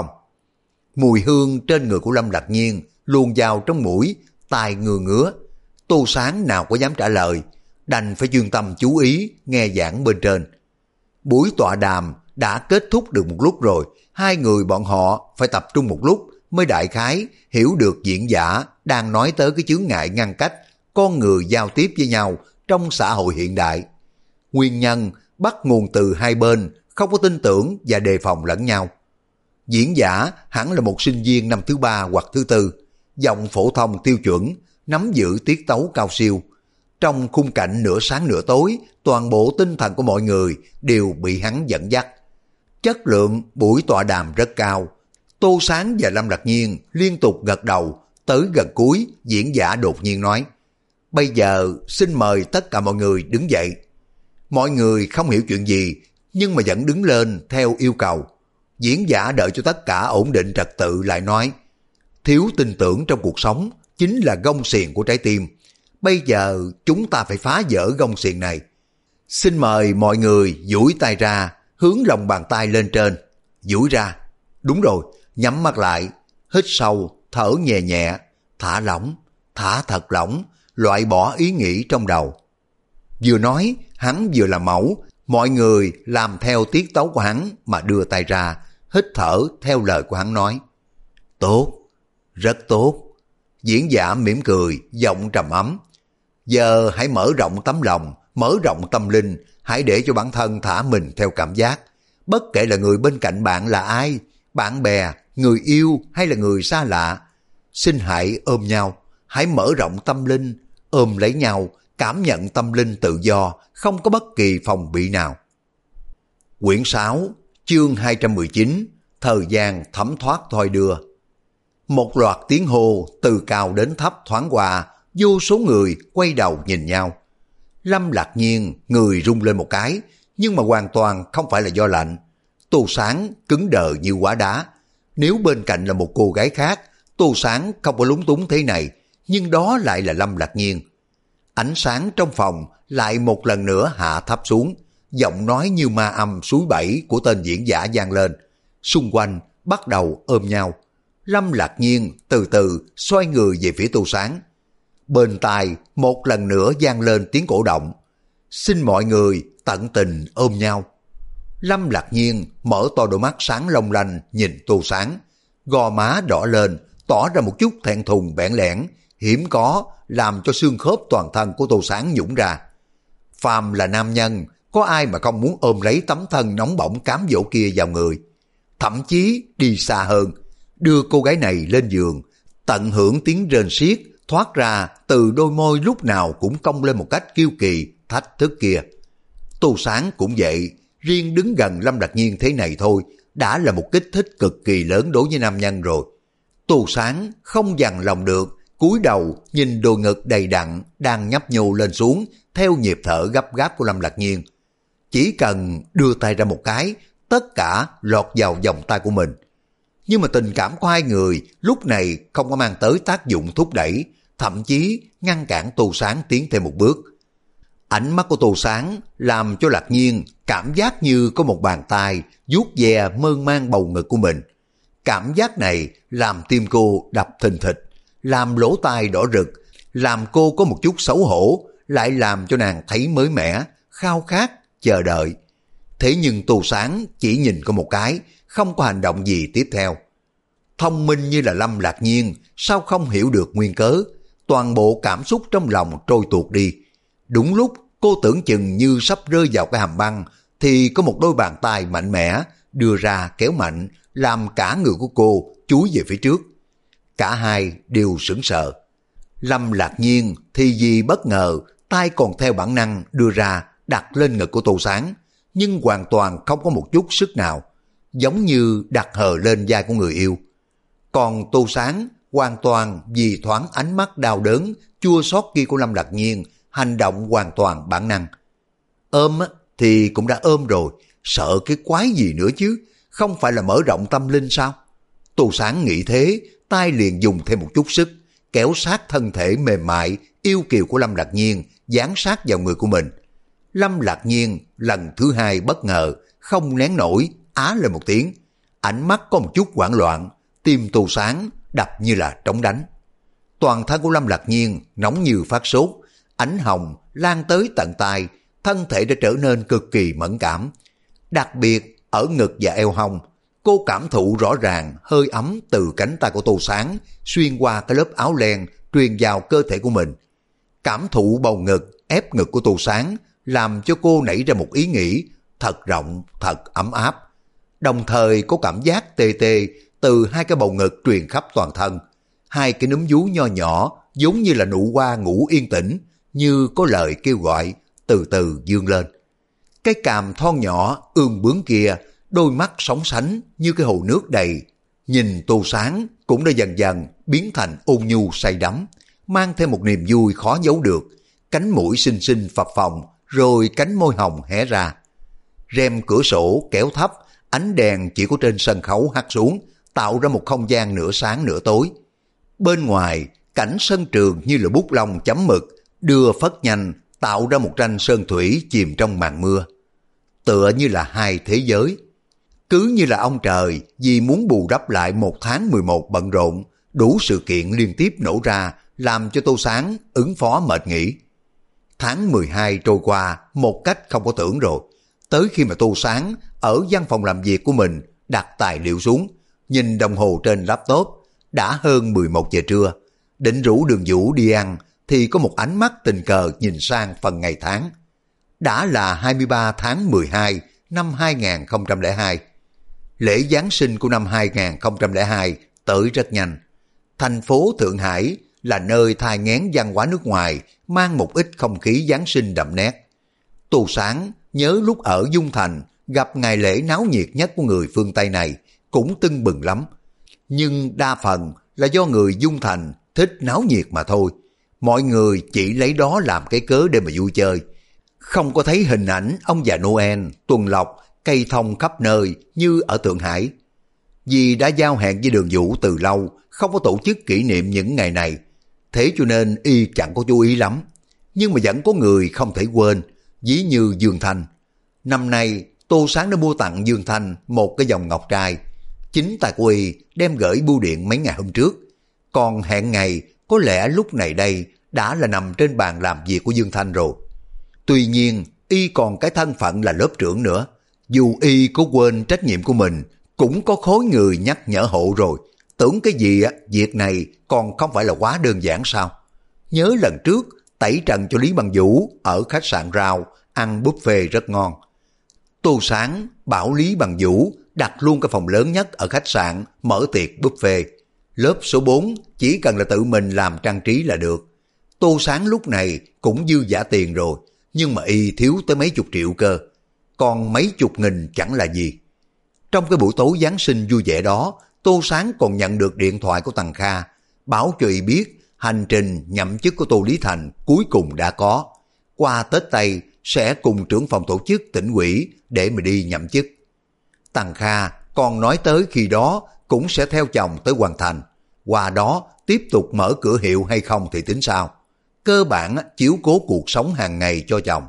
Mùi hương trên người của Lâm Lạc Nhiên luồn vào trong mũi, tai ngừa ngứa. Tô Sáng nào có dám trả lời, đành phải chuyên tâm chú ý nghe giảng bên trên. Buổi tọa đàm đã kết thúc được một lúc rồi, hai người bọn họ phải tập trung một lúc mới đại khái hiểu được diễn giả đang nói tới cái chướng ngại ngăn cách con người giao tiếp với nhau trong xã hội hiện đại. Nguyên nhân bắt nguồn từ hai bên không có tin tưởng và đề phòng lẫn nhau. Diễn giả hẳn là một sinh viên năm thứ 3 hoặc thứ 4, giọng phổ thông tiêu chuẩn, nắm giữ tiết tấu cao siêu. Trong khung cảnh nửa sáng nửa tối, toàn bộ tinh thần của mọi người đều bị hắn dẫn dắt. Chất lượng buổi tọa đàm rất cao. Tô Sáng và Lâm Lạc Nhiên liên tục gật đầu, tới gần cuối, diễn giả đột nhiên nói, bây giờ xin mời tất cả mọi người đứng dậy. Mọi người không hiểu chuyện gì, nhưng mà vẫn đứng lên theo yêu cầu. Diễn giả đợi cho tất cả ổn định trật tự lại nói, thiếu tin tưởng trong cuộc sống chính là gông xiềng của trái tim. Bây giờ chúng ta phải phá vỡ gông xiềng này. Xin mời mọi người duỗi tay ra, hướng lòng bàn tay lên trên. Duỗi ra. Đúng rồi, nhắm mắt lại, hít sâu, thở nhẹ nhẹ, thả lỏng, thả thật lỏng, loại bỏ ý nghĩ trong đầu. Vừa nói, hắn vừa làm mẫu, mọi người làm theo tiết tấu của hắn mà đưa tay ra, hít thở theo lời của hắn nói. Tốt, rất tốt. Diễn giả mỉm cười, giọng trầm ấm. Giờ hãy mở rộng tấm lòng, mở rộng tâm linh, hãy để cho bản thân thả mình theo cảm giác. Bất kể là người bên cạnh bạn là ai, bạn bè, người yêu hay là người xa lạ, xin hãy ôm nhau, hãy mở rộng tâm linh, ôm lấy nhau, cảm nhận tâm linh tự do, không có bất kỳ phòng bị nào. Quyển 6, chương 219, thời gian thấm thoát thoi đưa. Một loạt tiếng hô từ cao đến thấp thoáng qua, vô số người quay đầu nhìn nhau. Lâm Lạc Nhiên người rung lên một cái, nhưng mà hoàn toàn không phải là do lạnh. Tô Sáng cứng đờ như hóa đá. Nếu bên cạnh là một cô gái khác, Tô Sáng không có lúng túng thế này, nhưng đó lại là Lâm Lạc Nhiên. Ánh sáng trong phòng lại một lần nữa hạ thấp xuống, giọng nói như ma âm suối bẫy của tên diễn giả vang lên. Xung quanh bắt đầu ôm nhau. Lâm Lạc Nhiên từ từ xoay người về phía Tô Sáng. Bên tai một lần nữa vang lên tiếng cổ động. Xin mọi người tận tình ôm nhau. Lâm Lạc Nhiên mở to đôi mắt sáng long lanh nhìn Tô Sáng. Gò má đỏ lên, tỏ ra một chút thẹn thùng bẽn lẽn, hiếm có làm cho xương khớp toàn thân của Tô Sáng nhũn ra. Phàm là nam nhân, có ai mà không muốn ôm lấy tấm thân nóng bỏng cám dỗ kia vào người. Thậm chí đi xa hơn, đưa cô gái này lên giường, tận hưởng tiếng rên xiết thoát ra từ đôi môi lúc nào cũng cong lên một cách kiêu kỳ, thách thức kia. Tô Sáng cũng vậy, riêng đứng gần Lâm Lạc Nhiên thế này thôi đã là một kích thích cực kỳ lớn đối với nam nhân rồi. Tô Sáng không dằn lòng được, cúi đầu nhìn đôi ngực đầy đặn đang nhấp nhô lên xuống theo nhịp thở gấp gáp của Lâm Lạc Nhiên. Chỉ cần đưa tay ra một cái, tất cả lọt vào vòng tay của mình. Nhưng mà tình cảm của hai người lúc này không có mang tới tác dụng thúc đẩy, thậm chí ngăn cản Tô Sáng tiến thêm một bước. Ánh mắt của Tô Sáng làm cho Lạc Nhiên cảm giác như có một bàn tay vuốt ve mơn man bầu ngực của mình. Cảm giác này làm tim cô đập thình thịch, làm lỗ tai đỏ rực, làm cô có một chút xấu hổ, lại làm cho nàng thấy mới mẻ, khao khát, chờ đợi. Thế nhưng Tô Sáng chỉ nhìn có một cái, không có hành động gì tiếp theo. Thông minh như là Lâm Lạc Nhiên, sao không hiểu được nguyên cớ, toàn bộ cảm xúc trong lòng trôi tuột đi. Đúng lúc cô tưởng chừng như sắp rơi vào cái hàm băng, thì có một đôi bàn tay mạnh mẽ đưa ra kéo mạnh, làm cả người của cô chúi về phía trước. Cả hai đều sững sờ. Lâm Lạc Nhiên thì vì bất ngờ, tay còn theo bản năng đưa ra đặt lên ngực của Tô Sáng, nhưng hoàn toàn không có một chút sức nào. giống như đặt hờ lên vai của người yêu. Còn Tô Sáng hoàn toàn vì thoáng ánh mắt đau đớn, chua xót kia của Lâm Lạc Nhiên, hành động hoàn toàn bản năng. Ôm thì cũng đã ôm rồi, sợ cái quái gì nữa chứ, không phải là mở rộng tâm linh sao? Tô Sáng nghĩ thế, tay liền dùng thêm một chút sức, kéo sát thân thể mềm mại, yêu kiều của Lâm Lạc Nhiên, dán sát vào người của mình. Lâm Lạc Nhiên lần thứ hai bất ngờ, không nén nổi, á lên một tiếng. Ánh mắt có một chút hoảng loạn, tim Tô Sáng đập như là trống đánh. Toàn thân của Lâm Lạc Nhiên nóng như phát sốt, ánh hồng lan tới tận tai, thân thể đã trở nên cực kỳ mẫn cảm. Đặc biệt ở ngực và eo hông, cô cảm thụ rõ ràng hơi ấm từ cánh tay của Tô Sáng xuyên qua cái lớp áo len truyền vào cơ thể của mình. Cảm thụ bầu ngực, ép ngực của Tô Sáng làm cho cô nảy ra một ý nghĩ thật rộng, thật ấm áp. Đồng thời có cảm giác tê tê từ hai cái bầu ngực truyền khắp toàn thân. Hai cái núm vú nho nhỏ giống như là nụ hoa ngủ yên tĩnh, như có lời kêu gọi từ từ dương lên. Cái cằm thon nhỏ ương bướng kia, đôi mắt sóng sánh như cái hồ nước đầy, nhìn Tô Sáng cũng đã dần dần biến thành ôn nhu say đắm, mang thêm một niềm vui khó giấu được. Cánh mũi xinh xinh phập phồng, rồi cánh môi hồng hé ra. Rèm cửa sổ kéo thấp, ánh đèn chỉ có trên sân khấu hắt xuống, tạo ra một không gian nửa sáng nửa tối. Bên ngoài, cảnh sân trường như là bút lông chấm mực, đưa phất nhanh, tạo ra một tranh sơn thủy chìm trong màn mưa. Tựa như là hai thế giới. Cứ như là ông trời vì muốn bù đắp lại một tháng 11 bận rộn, đủ sự kiện liên tiếp nổ ra, làm cho Tô Sáng ứng phó mệt nghỉ. Tháng 12 trôi qua một cách không có tưởng rồi. Tới khi mà Tô Sáng ở văn phòng làm việc của mình đặt tài liệu xuống, nhìn đồng hồ trên laptop, đã hơn 11 giờ trưa. Định rủ Đường Vũ đi ăn thì có một ánh mắt tình cờ nhìn sang phần ngày tháng. Đã là 23 tháng 12 năm 2002. Lễ Giáng sinh của năm 2002 tới rất nhanh. Thành phố Thượng Hải là nơi thai nghén văn hóa nước ngoài, mang một ít không khí Giáng sinh đậm nét. Tô Sáng nhớ lúc ở Dung Thành gặp ngày lễ náo nhiệt nhất của người phương Tây này, cũng tưng bừng lắm. Nhưng đa phần là do người Dung Thành thích náo nhiệt mà thôi. Mọi người chỉ lấy đó làm cái cớ để mà vui chơi. Không có thấy hình ảnh ông già Noel, tuần lộc, cây thông khắp nơi như ở Thượng Hải. Vì đã giao hẹn với Đường Vũ từ lâu, không có tổ chức kỷ niệm những ngày này. Thế cho nên y chẳng có chú ý lắm. Nhưng mà vẫn có người không thể quên, ví như Dương Thanh. Năm nay, Tô Sáng đã mua tặng Dương Thanh một cái vòng ngọc trai. Chính tài của y đem gửi bưu điện mấy ngày hôm trước. Còn hẹn ngày, có lẽ lúc này đây đã là nằm trên bàn làm việc của Dương Thanh rồi. Tuy nhiên, y còn cái thân phận là lớp trưởng nữa. Dù y có quên trách nhiệm của mình, cũng có khối người nhắc nhở hộ rồi. Tưởng cái gì việc này còn không phải là quá đơn giản sao? Nhớ lần trước, tẩy trần cho Lý Bằng Vũ ở khách sạn Rao, ăn buffet rất ngon. Tô Sáng bảo Lý Bằng Vũ đặt luôn cái phòng lớn nhất ở khách sạn, mở tiệc buffet. Lớp số 4 chỉ cần là tự mình làm trang trí là được. Tô Sáng lúc này cũng dư giả tiền rồi, nhưng mà y thiếu tới mấy chục triệu cơ. Còn mấy chục nghìn chẳng là gì. Trong cái buổi tối Giáng sinh vui vẻ đó, Tô Sáng còn nhận được điện thoại của Tằng Kha, báo cho y biết hành trình nhậm chức của Tô Lý Thành cuối cùng đã có. Qua Tết Tây sẽ cùng trưởng phòng tổ chức tỉnh ủy để mà đi nhậm chức. Tằng Kha còn nói tới khi đó cũng sẽ theo chồng tới Hoàn Thành. Qua đó tiếp tục mở cửa hiệu hay không thì tính sao. Cơ bản chiếu cố cuộc sống hàng ngày cho chồng.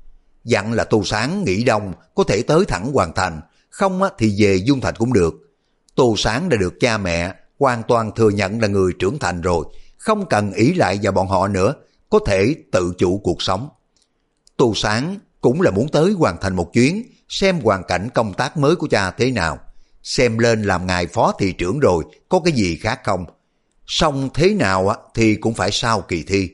Dặn là Tô Sáng nghỉ đông có thể tới thẳng Hoàn Thành, không thì về Dung Thành cũng được. Tô Sáng đã được cha mẹ hoàn toàn thừa nhận là người trưởng thành rồi, không cần ý lại vào bọn họ nữa, có thể tự chủ cuộc sống. Tô Sáng cũng là muốn tới Hoàn Thành một chuyến, xem hoàn cảnh công tác mới của cha thế nào, xem lên làm ngài phó thị trưởng rồi có cái gì khác không. Xong thế nào thì cũng phải sau kỳ thi.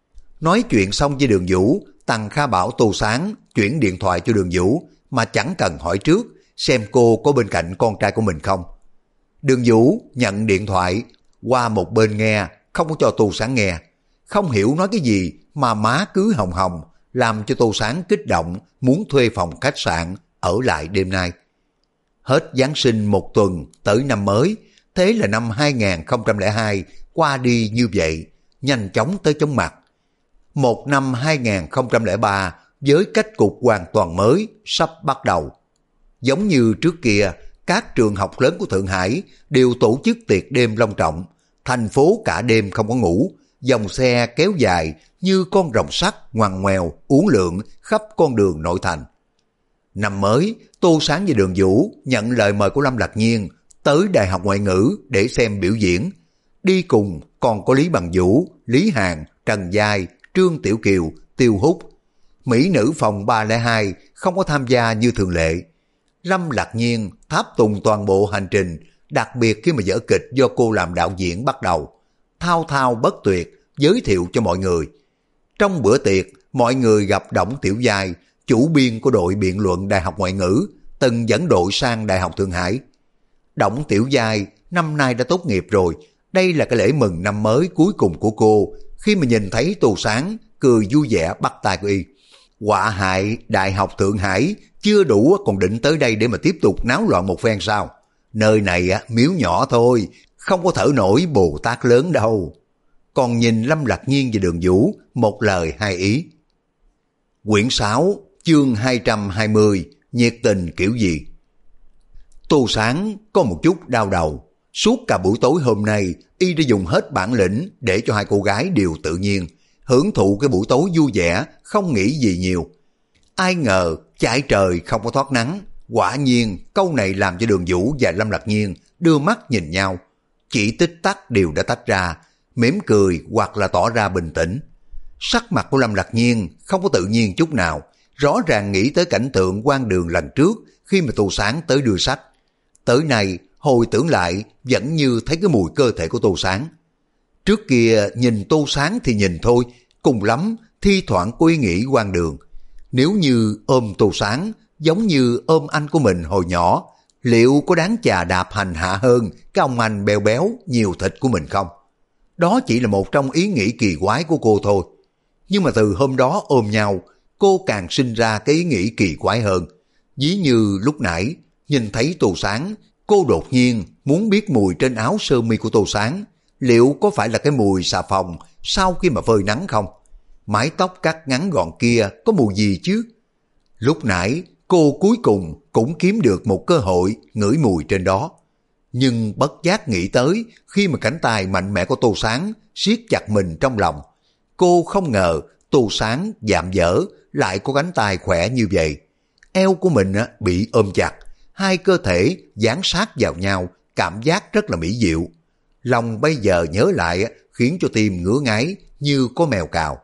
Nói chuyện xong với Đường Vũ, Tằng Kha bảo Tô Sáng chuyển điện thoại cho Đường Vũ mà chẳng cần hỏi trước xem cô có bên cạnh con trai của mình không. Đường Vũ nhận điện thoại qua một bên nghe, không có cho Tô Sáng nghe. Không hiểu nói cái gì mà má cứ hồng hồng, làm cho Tô Sáng kích động muốn thuê phòng khách sạn ở lại đêm nay. Hết Giáng sinh một tuần tới năm mới, thế là năm 2002 qua đi như vậy, nhanh chóng tới chóng mặt. Một năm 2003 với cách cục hoàn toàn mới sắp bắt đầu. Giống như trước kia, các trường học lớn của Thượng Hải đều tổ chức tiệc đêm long trọng, thành phố cả đêm không có ngủ, dòng xe kéo dài như con rồng sắt ngoằn ngoèo uốn lượn khắp con đường nội thành. Năm mới, Tô Sáng và Đường Vũ nhận lời mời của Lâm Lạc Nhiên tới Đại học Ngoại ngữ để xem biểu diễn. Đi cùng còn có Lý Bằng Vũ, Lý Hàn, Trần Giai, Trương Tiểu Kiều, Tiêu Húc. Mỹ nữ phòng 302 không có tham gia như thường lệ. Lâm Lạc Nhiên tháp tùng toàn bộ hành trình, đặc biệt khi mà vở kịch do cô làm đạo diễn bắt đầu. Thao thao bất tuyệt, giới thiệu cho mọi người. Trong bữa tiệc, mọi người gặp Đổng Tiểu Giai, chủ biên của đội biện luận Đại học Ngoại ngữ, từng dẫn đội sang Đại học Thượng Hải. Đổng Tiểu Giai năm nay đã tốt nghiệp rồi, đây là cái lễ mừng năm mới cuối cùng của cô, khi mà nhìn thấy Tô Sáng, cười vui vẻ bắt tay của y. Họa hại Đại học Thượng Hải chưa đủ còn định tới đây để mà tiếp tục náo loạn một phen sao? Nơi này miếu nhỏ thôi, không có thở nổi Bồ Tát lớn đâu. Còn nhìn Lâm Lạc Nhiên và Đường Vũ, một lời hai ý. Quyển 6, chương 220, nhiệt tình kiểu gì? Tô Sáng có một chút đau đầu. Suốt cả buổi tối hôm nay, y đã dùng hết bản lĩnh để cho hai cô gái đều tự nhiên, hưởng thụ cái buổi tối vui vẻ, không nghĩ gì nhiều. Ai ngờ chạy trời không có thoát nắng, quả nhiên câu này làm cho Đường Vũ và Lâm Lạc Nhiên đưa mắt nhìn nhau. Chỉ tích tắc đều đã tách ra, mỉm cười hoặc là tỏ ra bình tĩnh. Sắc mặt của Lâm Lạc Nhiên không có tự nhiên chút nào, rõ ràng nghĩ tới cảnh tượng quan đường lần trước khi mà Tô Sáng tới đưa sách. Tới nay, hồi tưởng lại vẫn như thấy cái mùi cơ thể của Tô Sáng. Trước kia nhìn Tô Sáng thì nhìn thôi, cùng lắm thi thoảng có ý nghĩ quan đường. Nếu như ôm Tô Sáng giống như ôm anh của mình hồi nhỏ, liệu có đáng chà đạp hành hạ hơn cái ông anh béo béo nhiều thịt của mình không? Đó chỉ là một trong ý nghĩ kỳ quái của cô thôi. Nhưng mà từ hôm đó ôm nhau, cô càng sinh ra cái ý nghĩ kỳ quái hơn. Ví như lúc nãy, nhìn thấy Tô Sáng, cô đột nhiên muốn biết mùi trên áo sơ mi của Tô Sáng, liệu có phải là cái mùi xà phòng sau khi mà phơi nắng không? Mái tóc cắt ngắn gọn kia có mùi gì chứ? Lúc nãy, cô cuối cùng cũng kiếm được một cơ hội ngửi mùi trên đó. Nhưng bất giác nghĩ tới khi mà cánh tay mạnh mẽ của Tô Sáng siết chặt mình trong lòng. Cô không ngờ Tô Sáng dạm dở lại có cánh tay khỏe như vậy. Eo của mình bị ôm chặt, hai cơ thể dán sát vào nhau, cảm giác rất là mỹ diệu. Lòng bây giờ nhớ lại khiến cho tim ngứa ngáy như có mèo cào.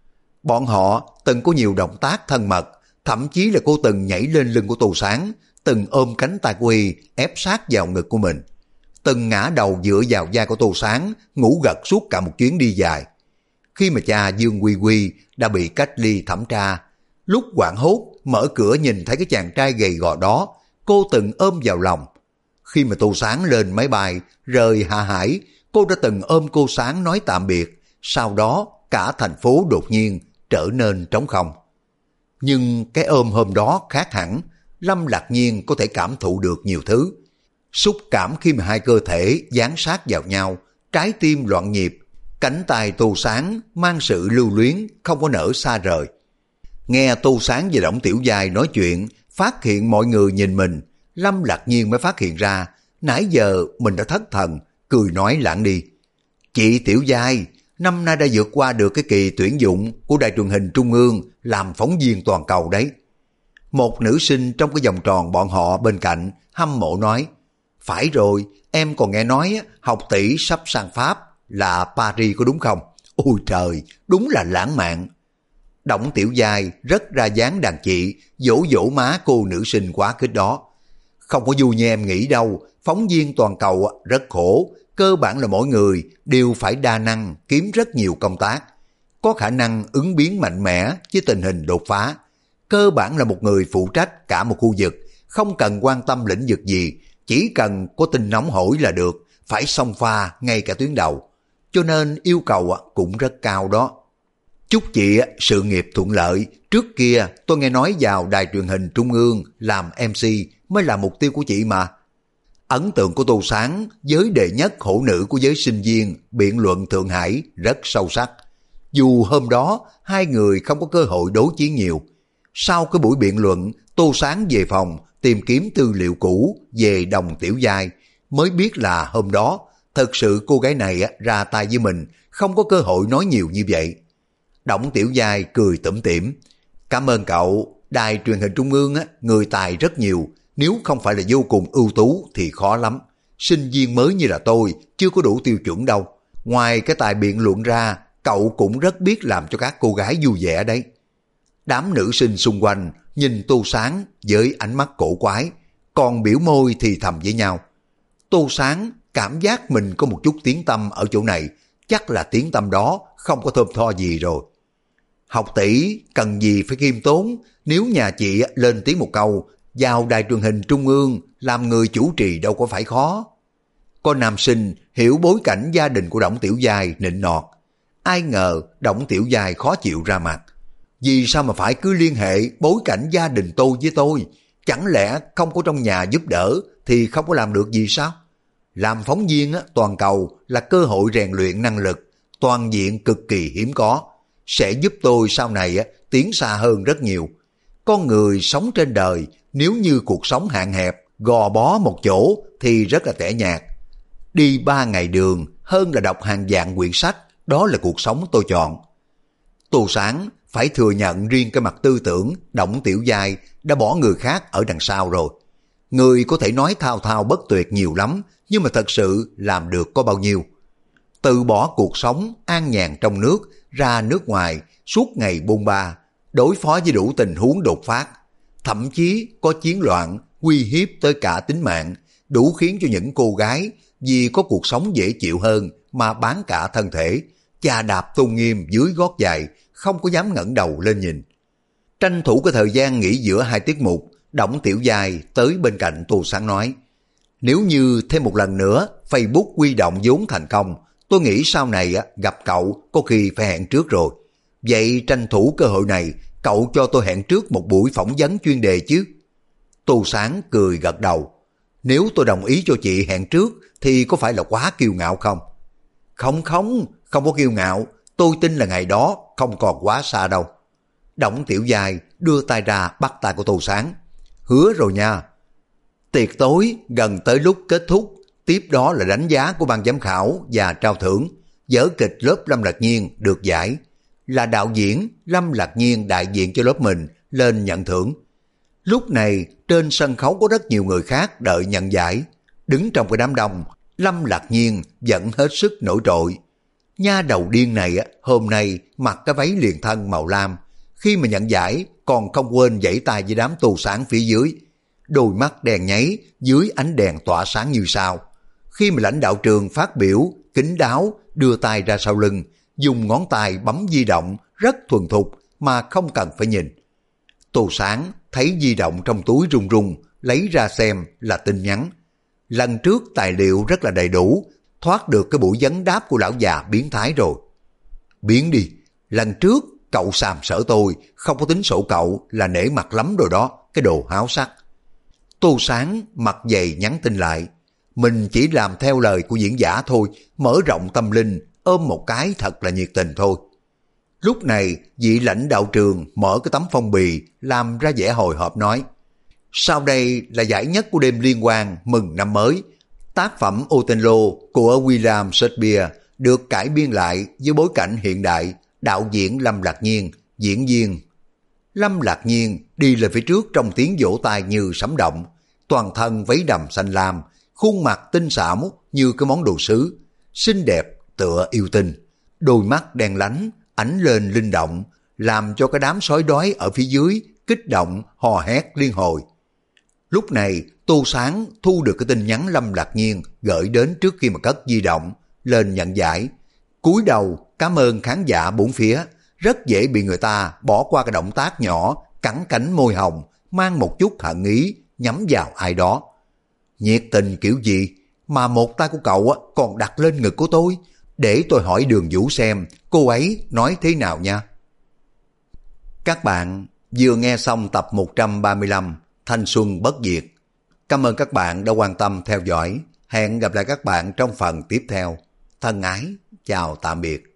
Bọn họ từng có nhiều động tác thân mật, thậm chí là cô từng nhảy lên lưng của Tô Sáng, từng ôm cánh tay của y ép sát vào ngực của mình, từng ngã đầu dựa vào vai của Tô Sáng, ngủ gật suốt cả một chuyến đi dài. Khi mà cha Dương Quy Quy đã bị cách ly thẩm tra, lúc hoảng hốt mở cửa nhìn thấy cái chàng trai gầy gò đó, cô từng ôm vào lòng. Khi mà Tô Sáng lên máy bay rời Hạ Hải, cô đã từng ôm cô Sáng nói tạm biệt. Sau đó cả thành phố đột nhiên trở nên trống không. Nhưng cái ôm hôm đó khác hẳn. Lâm Lạc Nhiên có thể cảm thụ được nhiều thứ. Xúc cảm khi mà hai cơ thể dán sát vào nhau, trái tim loạn nhịp, cánh tay Tô Sáng mang sự lưu luyến, không có nỡ xa rời. Nghe Tô Sáng và Đổng Tiểu Giai nói chuyện, phát hiện mọi người nhìn mình, Lâm Lạc Nhiên mới phát hiện ra, nãy giờ mình đã thất thần, cười nói lãng đi. Chị Tiểu Giai, năm nay đã vượt qua được cái kỳ tuyển dụng của Đài truyền hình Trung ương làm phóng viên toàn cầu đấy. Một nữ sinh trong cái vòng tròn bọn họ bên cạnh hâm mộ nói, phải rồi, em còn nghe nói học tỷ sắp sang Pháp là Paris có đúng không? Ôi trời, đúng là lãng mạn. Đổng Tiểu Giai rất ra dáng đàn chị, dỗ dỗ má cô nữ sinh quá khích đó. Không có vui như em nghĩ đâu, phóng viên toàn cầu rất khổ, cơ bản là mỗi người đều phải đa năng kiếm rất nhiều công tác, có khả năng ứng biến mạnh mẽ với tình hình đột phá. Cơ bản là một người phụ trách cả một khu vực, không cần quan tâm lĩnh vực gì, chỉ cần có tin nóng hổi là được, phải xông pha ngay cả tuyến đầu. Cho nên yêu cầu cũng rất cao đó. Chúc chị sự nghiệp thuận lợi. Trước kia tôi nghe nói vào đài truyền hình Trung ương làm MC mới là mục tiêu của chị mà. Ấn tượng của Tô Sáng với đệ nhất hổ nữ của giới sinh viên biện luận Thượng Hải rất sâu sắc. Dù hôm đó hai người không có cơ hội đối chiến nhiều. Sau cái buổi biện luận, Tô Sáng về phòng tìm kiếm tư liệu cũ về Đồng Tiểu Giai, mới biết là hôm đó thật sự cô gái này ra tay với mình, không có cơ hội nói nhiều như vậy. Đổng Tiểu Giai cười tủm tỉm. Cảm ơn cậu, đài truyền hình trung ương người tài rất nhiều, nếu không phải là vô cùng ưu tú thì khó lắm. Sinh viên mới như là tôi chưa có đủ tiêu chuẩn đâu. Ngoài cái tài biện luận ra, cậu cũng rất biết làm cho các cô gái vui vẻ đấy. Đám nữ sinh xung quanh nhìn Tô Sáng với ánh mắt cổ quái, còn biểu môi thì thầm với nhau. Tô Sáng cảm giác mình có một chút tiếng tăm ở chỗ này, chắc là tiếng tăm đó không có thơm tho gì rồi. Học tỷ cần gì phải khiêm tốn, nếu nhà chị lên tiếng một câu, vào đài truyền hình trung ương làm người chủ trì đâu có phải khó. Có nam sinh hiểu bối cảnh gia đình của Đổng Tiểu Giai nịnh nọt. Ai ngờ Đổng Tiểu Giai khó chịu ra mặt. Vì sao mà phải cứ liên hệ bối cảnh gia đình tôi với tôi? Chẳng lẽ không có trong nhà giúp đỡ thì không có làm được gì sao? Làm phóng viên toàn cầu là cơ hội rèn luyện năng lực, toàn diện cực kỳ hiếm có. Sẽ giúp tôi sau này tiến xa hơn rất nhiều. Con người sống trên đời, nếu như cuộc sống hạn hẹp, gò bó một chỗ thì rất là tẻ nhạt. Đi 3 ngày đường hơn là đọc hàng vạn quyển sách, đó là cuộc sống tôi chọn. Tô Sáng phải thừa nhận riêng cái mặt tư tưởng, Đổng Tiểu Giai đã bỏ người khác ở đằng sau rồi. Người có thể nói thao thao bất tuyệt nhiều lắm, nhưng mà thật sự làm được có bao nhiêu. Từ bỏ cuộc sống an nhàn trong nước, ra nước ngoài, suốt ngày bôn ba, đối phó với đủ tình huống đột phát. Thậm chí có chiến loạn, uy hiếp tới cả tính mạng, đủ khiến cho những cô gái vì có cuộc sống dễ chịu hơn mà bán cả thân thể, chà đạp tôn nghiêm dưới gót giày, không có dám ngẩng đầu lên nhìn. Tranh thủ cái thời gian nghỉ giữa hai tiết mục, Đổng Tiểu Giai tới bên cạnh Tô Sáng nói, nếu như thêm một lần nữa Facebook huy động vốn thành công, tôi nghĩ sau này gặp cậu có khi phải hẹn trước rồi. Vậy tranh thủ cơ hội này, cậu cho tôi hẹn trước một buổi phỏng vấn chuyên đề chứ? Tô Sáng cười gật đầu. Nếu tôi đồng ý cho chị hẹn trước thì có phải là quá kiêu ngạo không? Không có kiêu ngạo, tôi tin là ngày đó không còn quá xa đâu. Đổng Tiểu Giai đưa tay ra bắt tay của Tô Sáng. Hứa rồi nha. Tiệc tối gần tới lúc kết thúc, tiếp đó là đánh giá của ban giám khảo và trao thưởng. Vở kịch lớp Lâm Lạc Nhiên được giải. Là đạo diễn, Lâm Lạc Nhiên đại diện cho lớp mình lên nhận thưởng. Lúc này trên sân khấu có rất nhiều người khác đợi nhận giải. Đứng trong cái đám đông, Lâm Lạc Nhiên vẫn hết sức nổi trội. Nha đầu điên này hôm nay mặc cái váy liền thân màu lam. Khi mà nhận giải còn không quên vẫy tay với đám Tô Sáng phía dưới. Đôi mắt đèn nháy dưới ánh đèn tỏa sáng như sao. Khi mà lãnh đạo trường phát biểu, kín đáo đưa tay ra sau lưng, dùng ngón tay bấm di động rất thuần thục mà không cần phải nhìn. Tô Sáng thấy di động trong túi rung rung, lấy ra xem là tin nhắn. Lần trước tài liệu rất là đầy đủ, thoát được cái buổi vấn đáp của lão già biến thái rồi. Biến đi, lần trước cậu sàm sỡ tôi, không có tính sổ cậu là nể mặt lắm rồi đó, cái đồ háo sắc. Tô Sáng mặt dày nhắn tin lại, mình chỉ làm theo lời của diễn giả thôi, mở rộng tâm linh, ôm một cái thật là nhiệt tình thôi. Lúc này vị lãnh đạo trường mở cái tấm phong bì làm ra vẻ hồi hộp nói, sau đây là giải nhất của đêm liên hoan mừng năm mới. Tác phẩm Othello của William Shakespeare được cải biên lại với bối cảnh hiện đại, đạo diễn Lâm Lạc Nhiên, diễn viên. Lâm Lạc Nhiên đi lên phía trước trong tiếng vỗ tay như sấm động, toàn thân váy đầm xanh lam, khuôn mặt tinh xảo như cái món đồ sứ, xinh đẹp tựa yêu tinh, đôi mắt đen lánh, ánh lên linh động, làm cho cái đám sói đói ở phía dưới kích động hò hét liên hồi. Lúc này Tô Sáng thu được cái tin nhắn Lâm Lạc Nhiên gửi đến trước khi mà cất di động lên nhận giải, cúi đầu cảm ơn khán giả bốn phía. Rất dễ bị người ta bỏ qua cái động tác nhỏ cắn cánh môi hồng mang một chút hận ý nhắm vào ai đó. Nhiệt tình kiểu gì mà một tay của cậu còn đặt lên ngực của tôi, để tôi hỏi Đường Vũ xem cô ấy nói thế nào nha. Các bạn vừa nghe xong tập 135 Thanh Xuân Bất Diệt. Cảm ơn các bạn đã quan tâm theo dõi. Hẹn gặp lại các bạn trong phần tiếp theo. Thân ái, chào tạm biệt.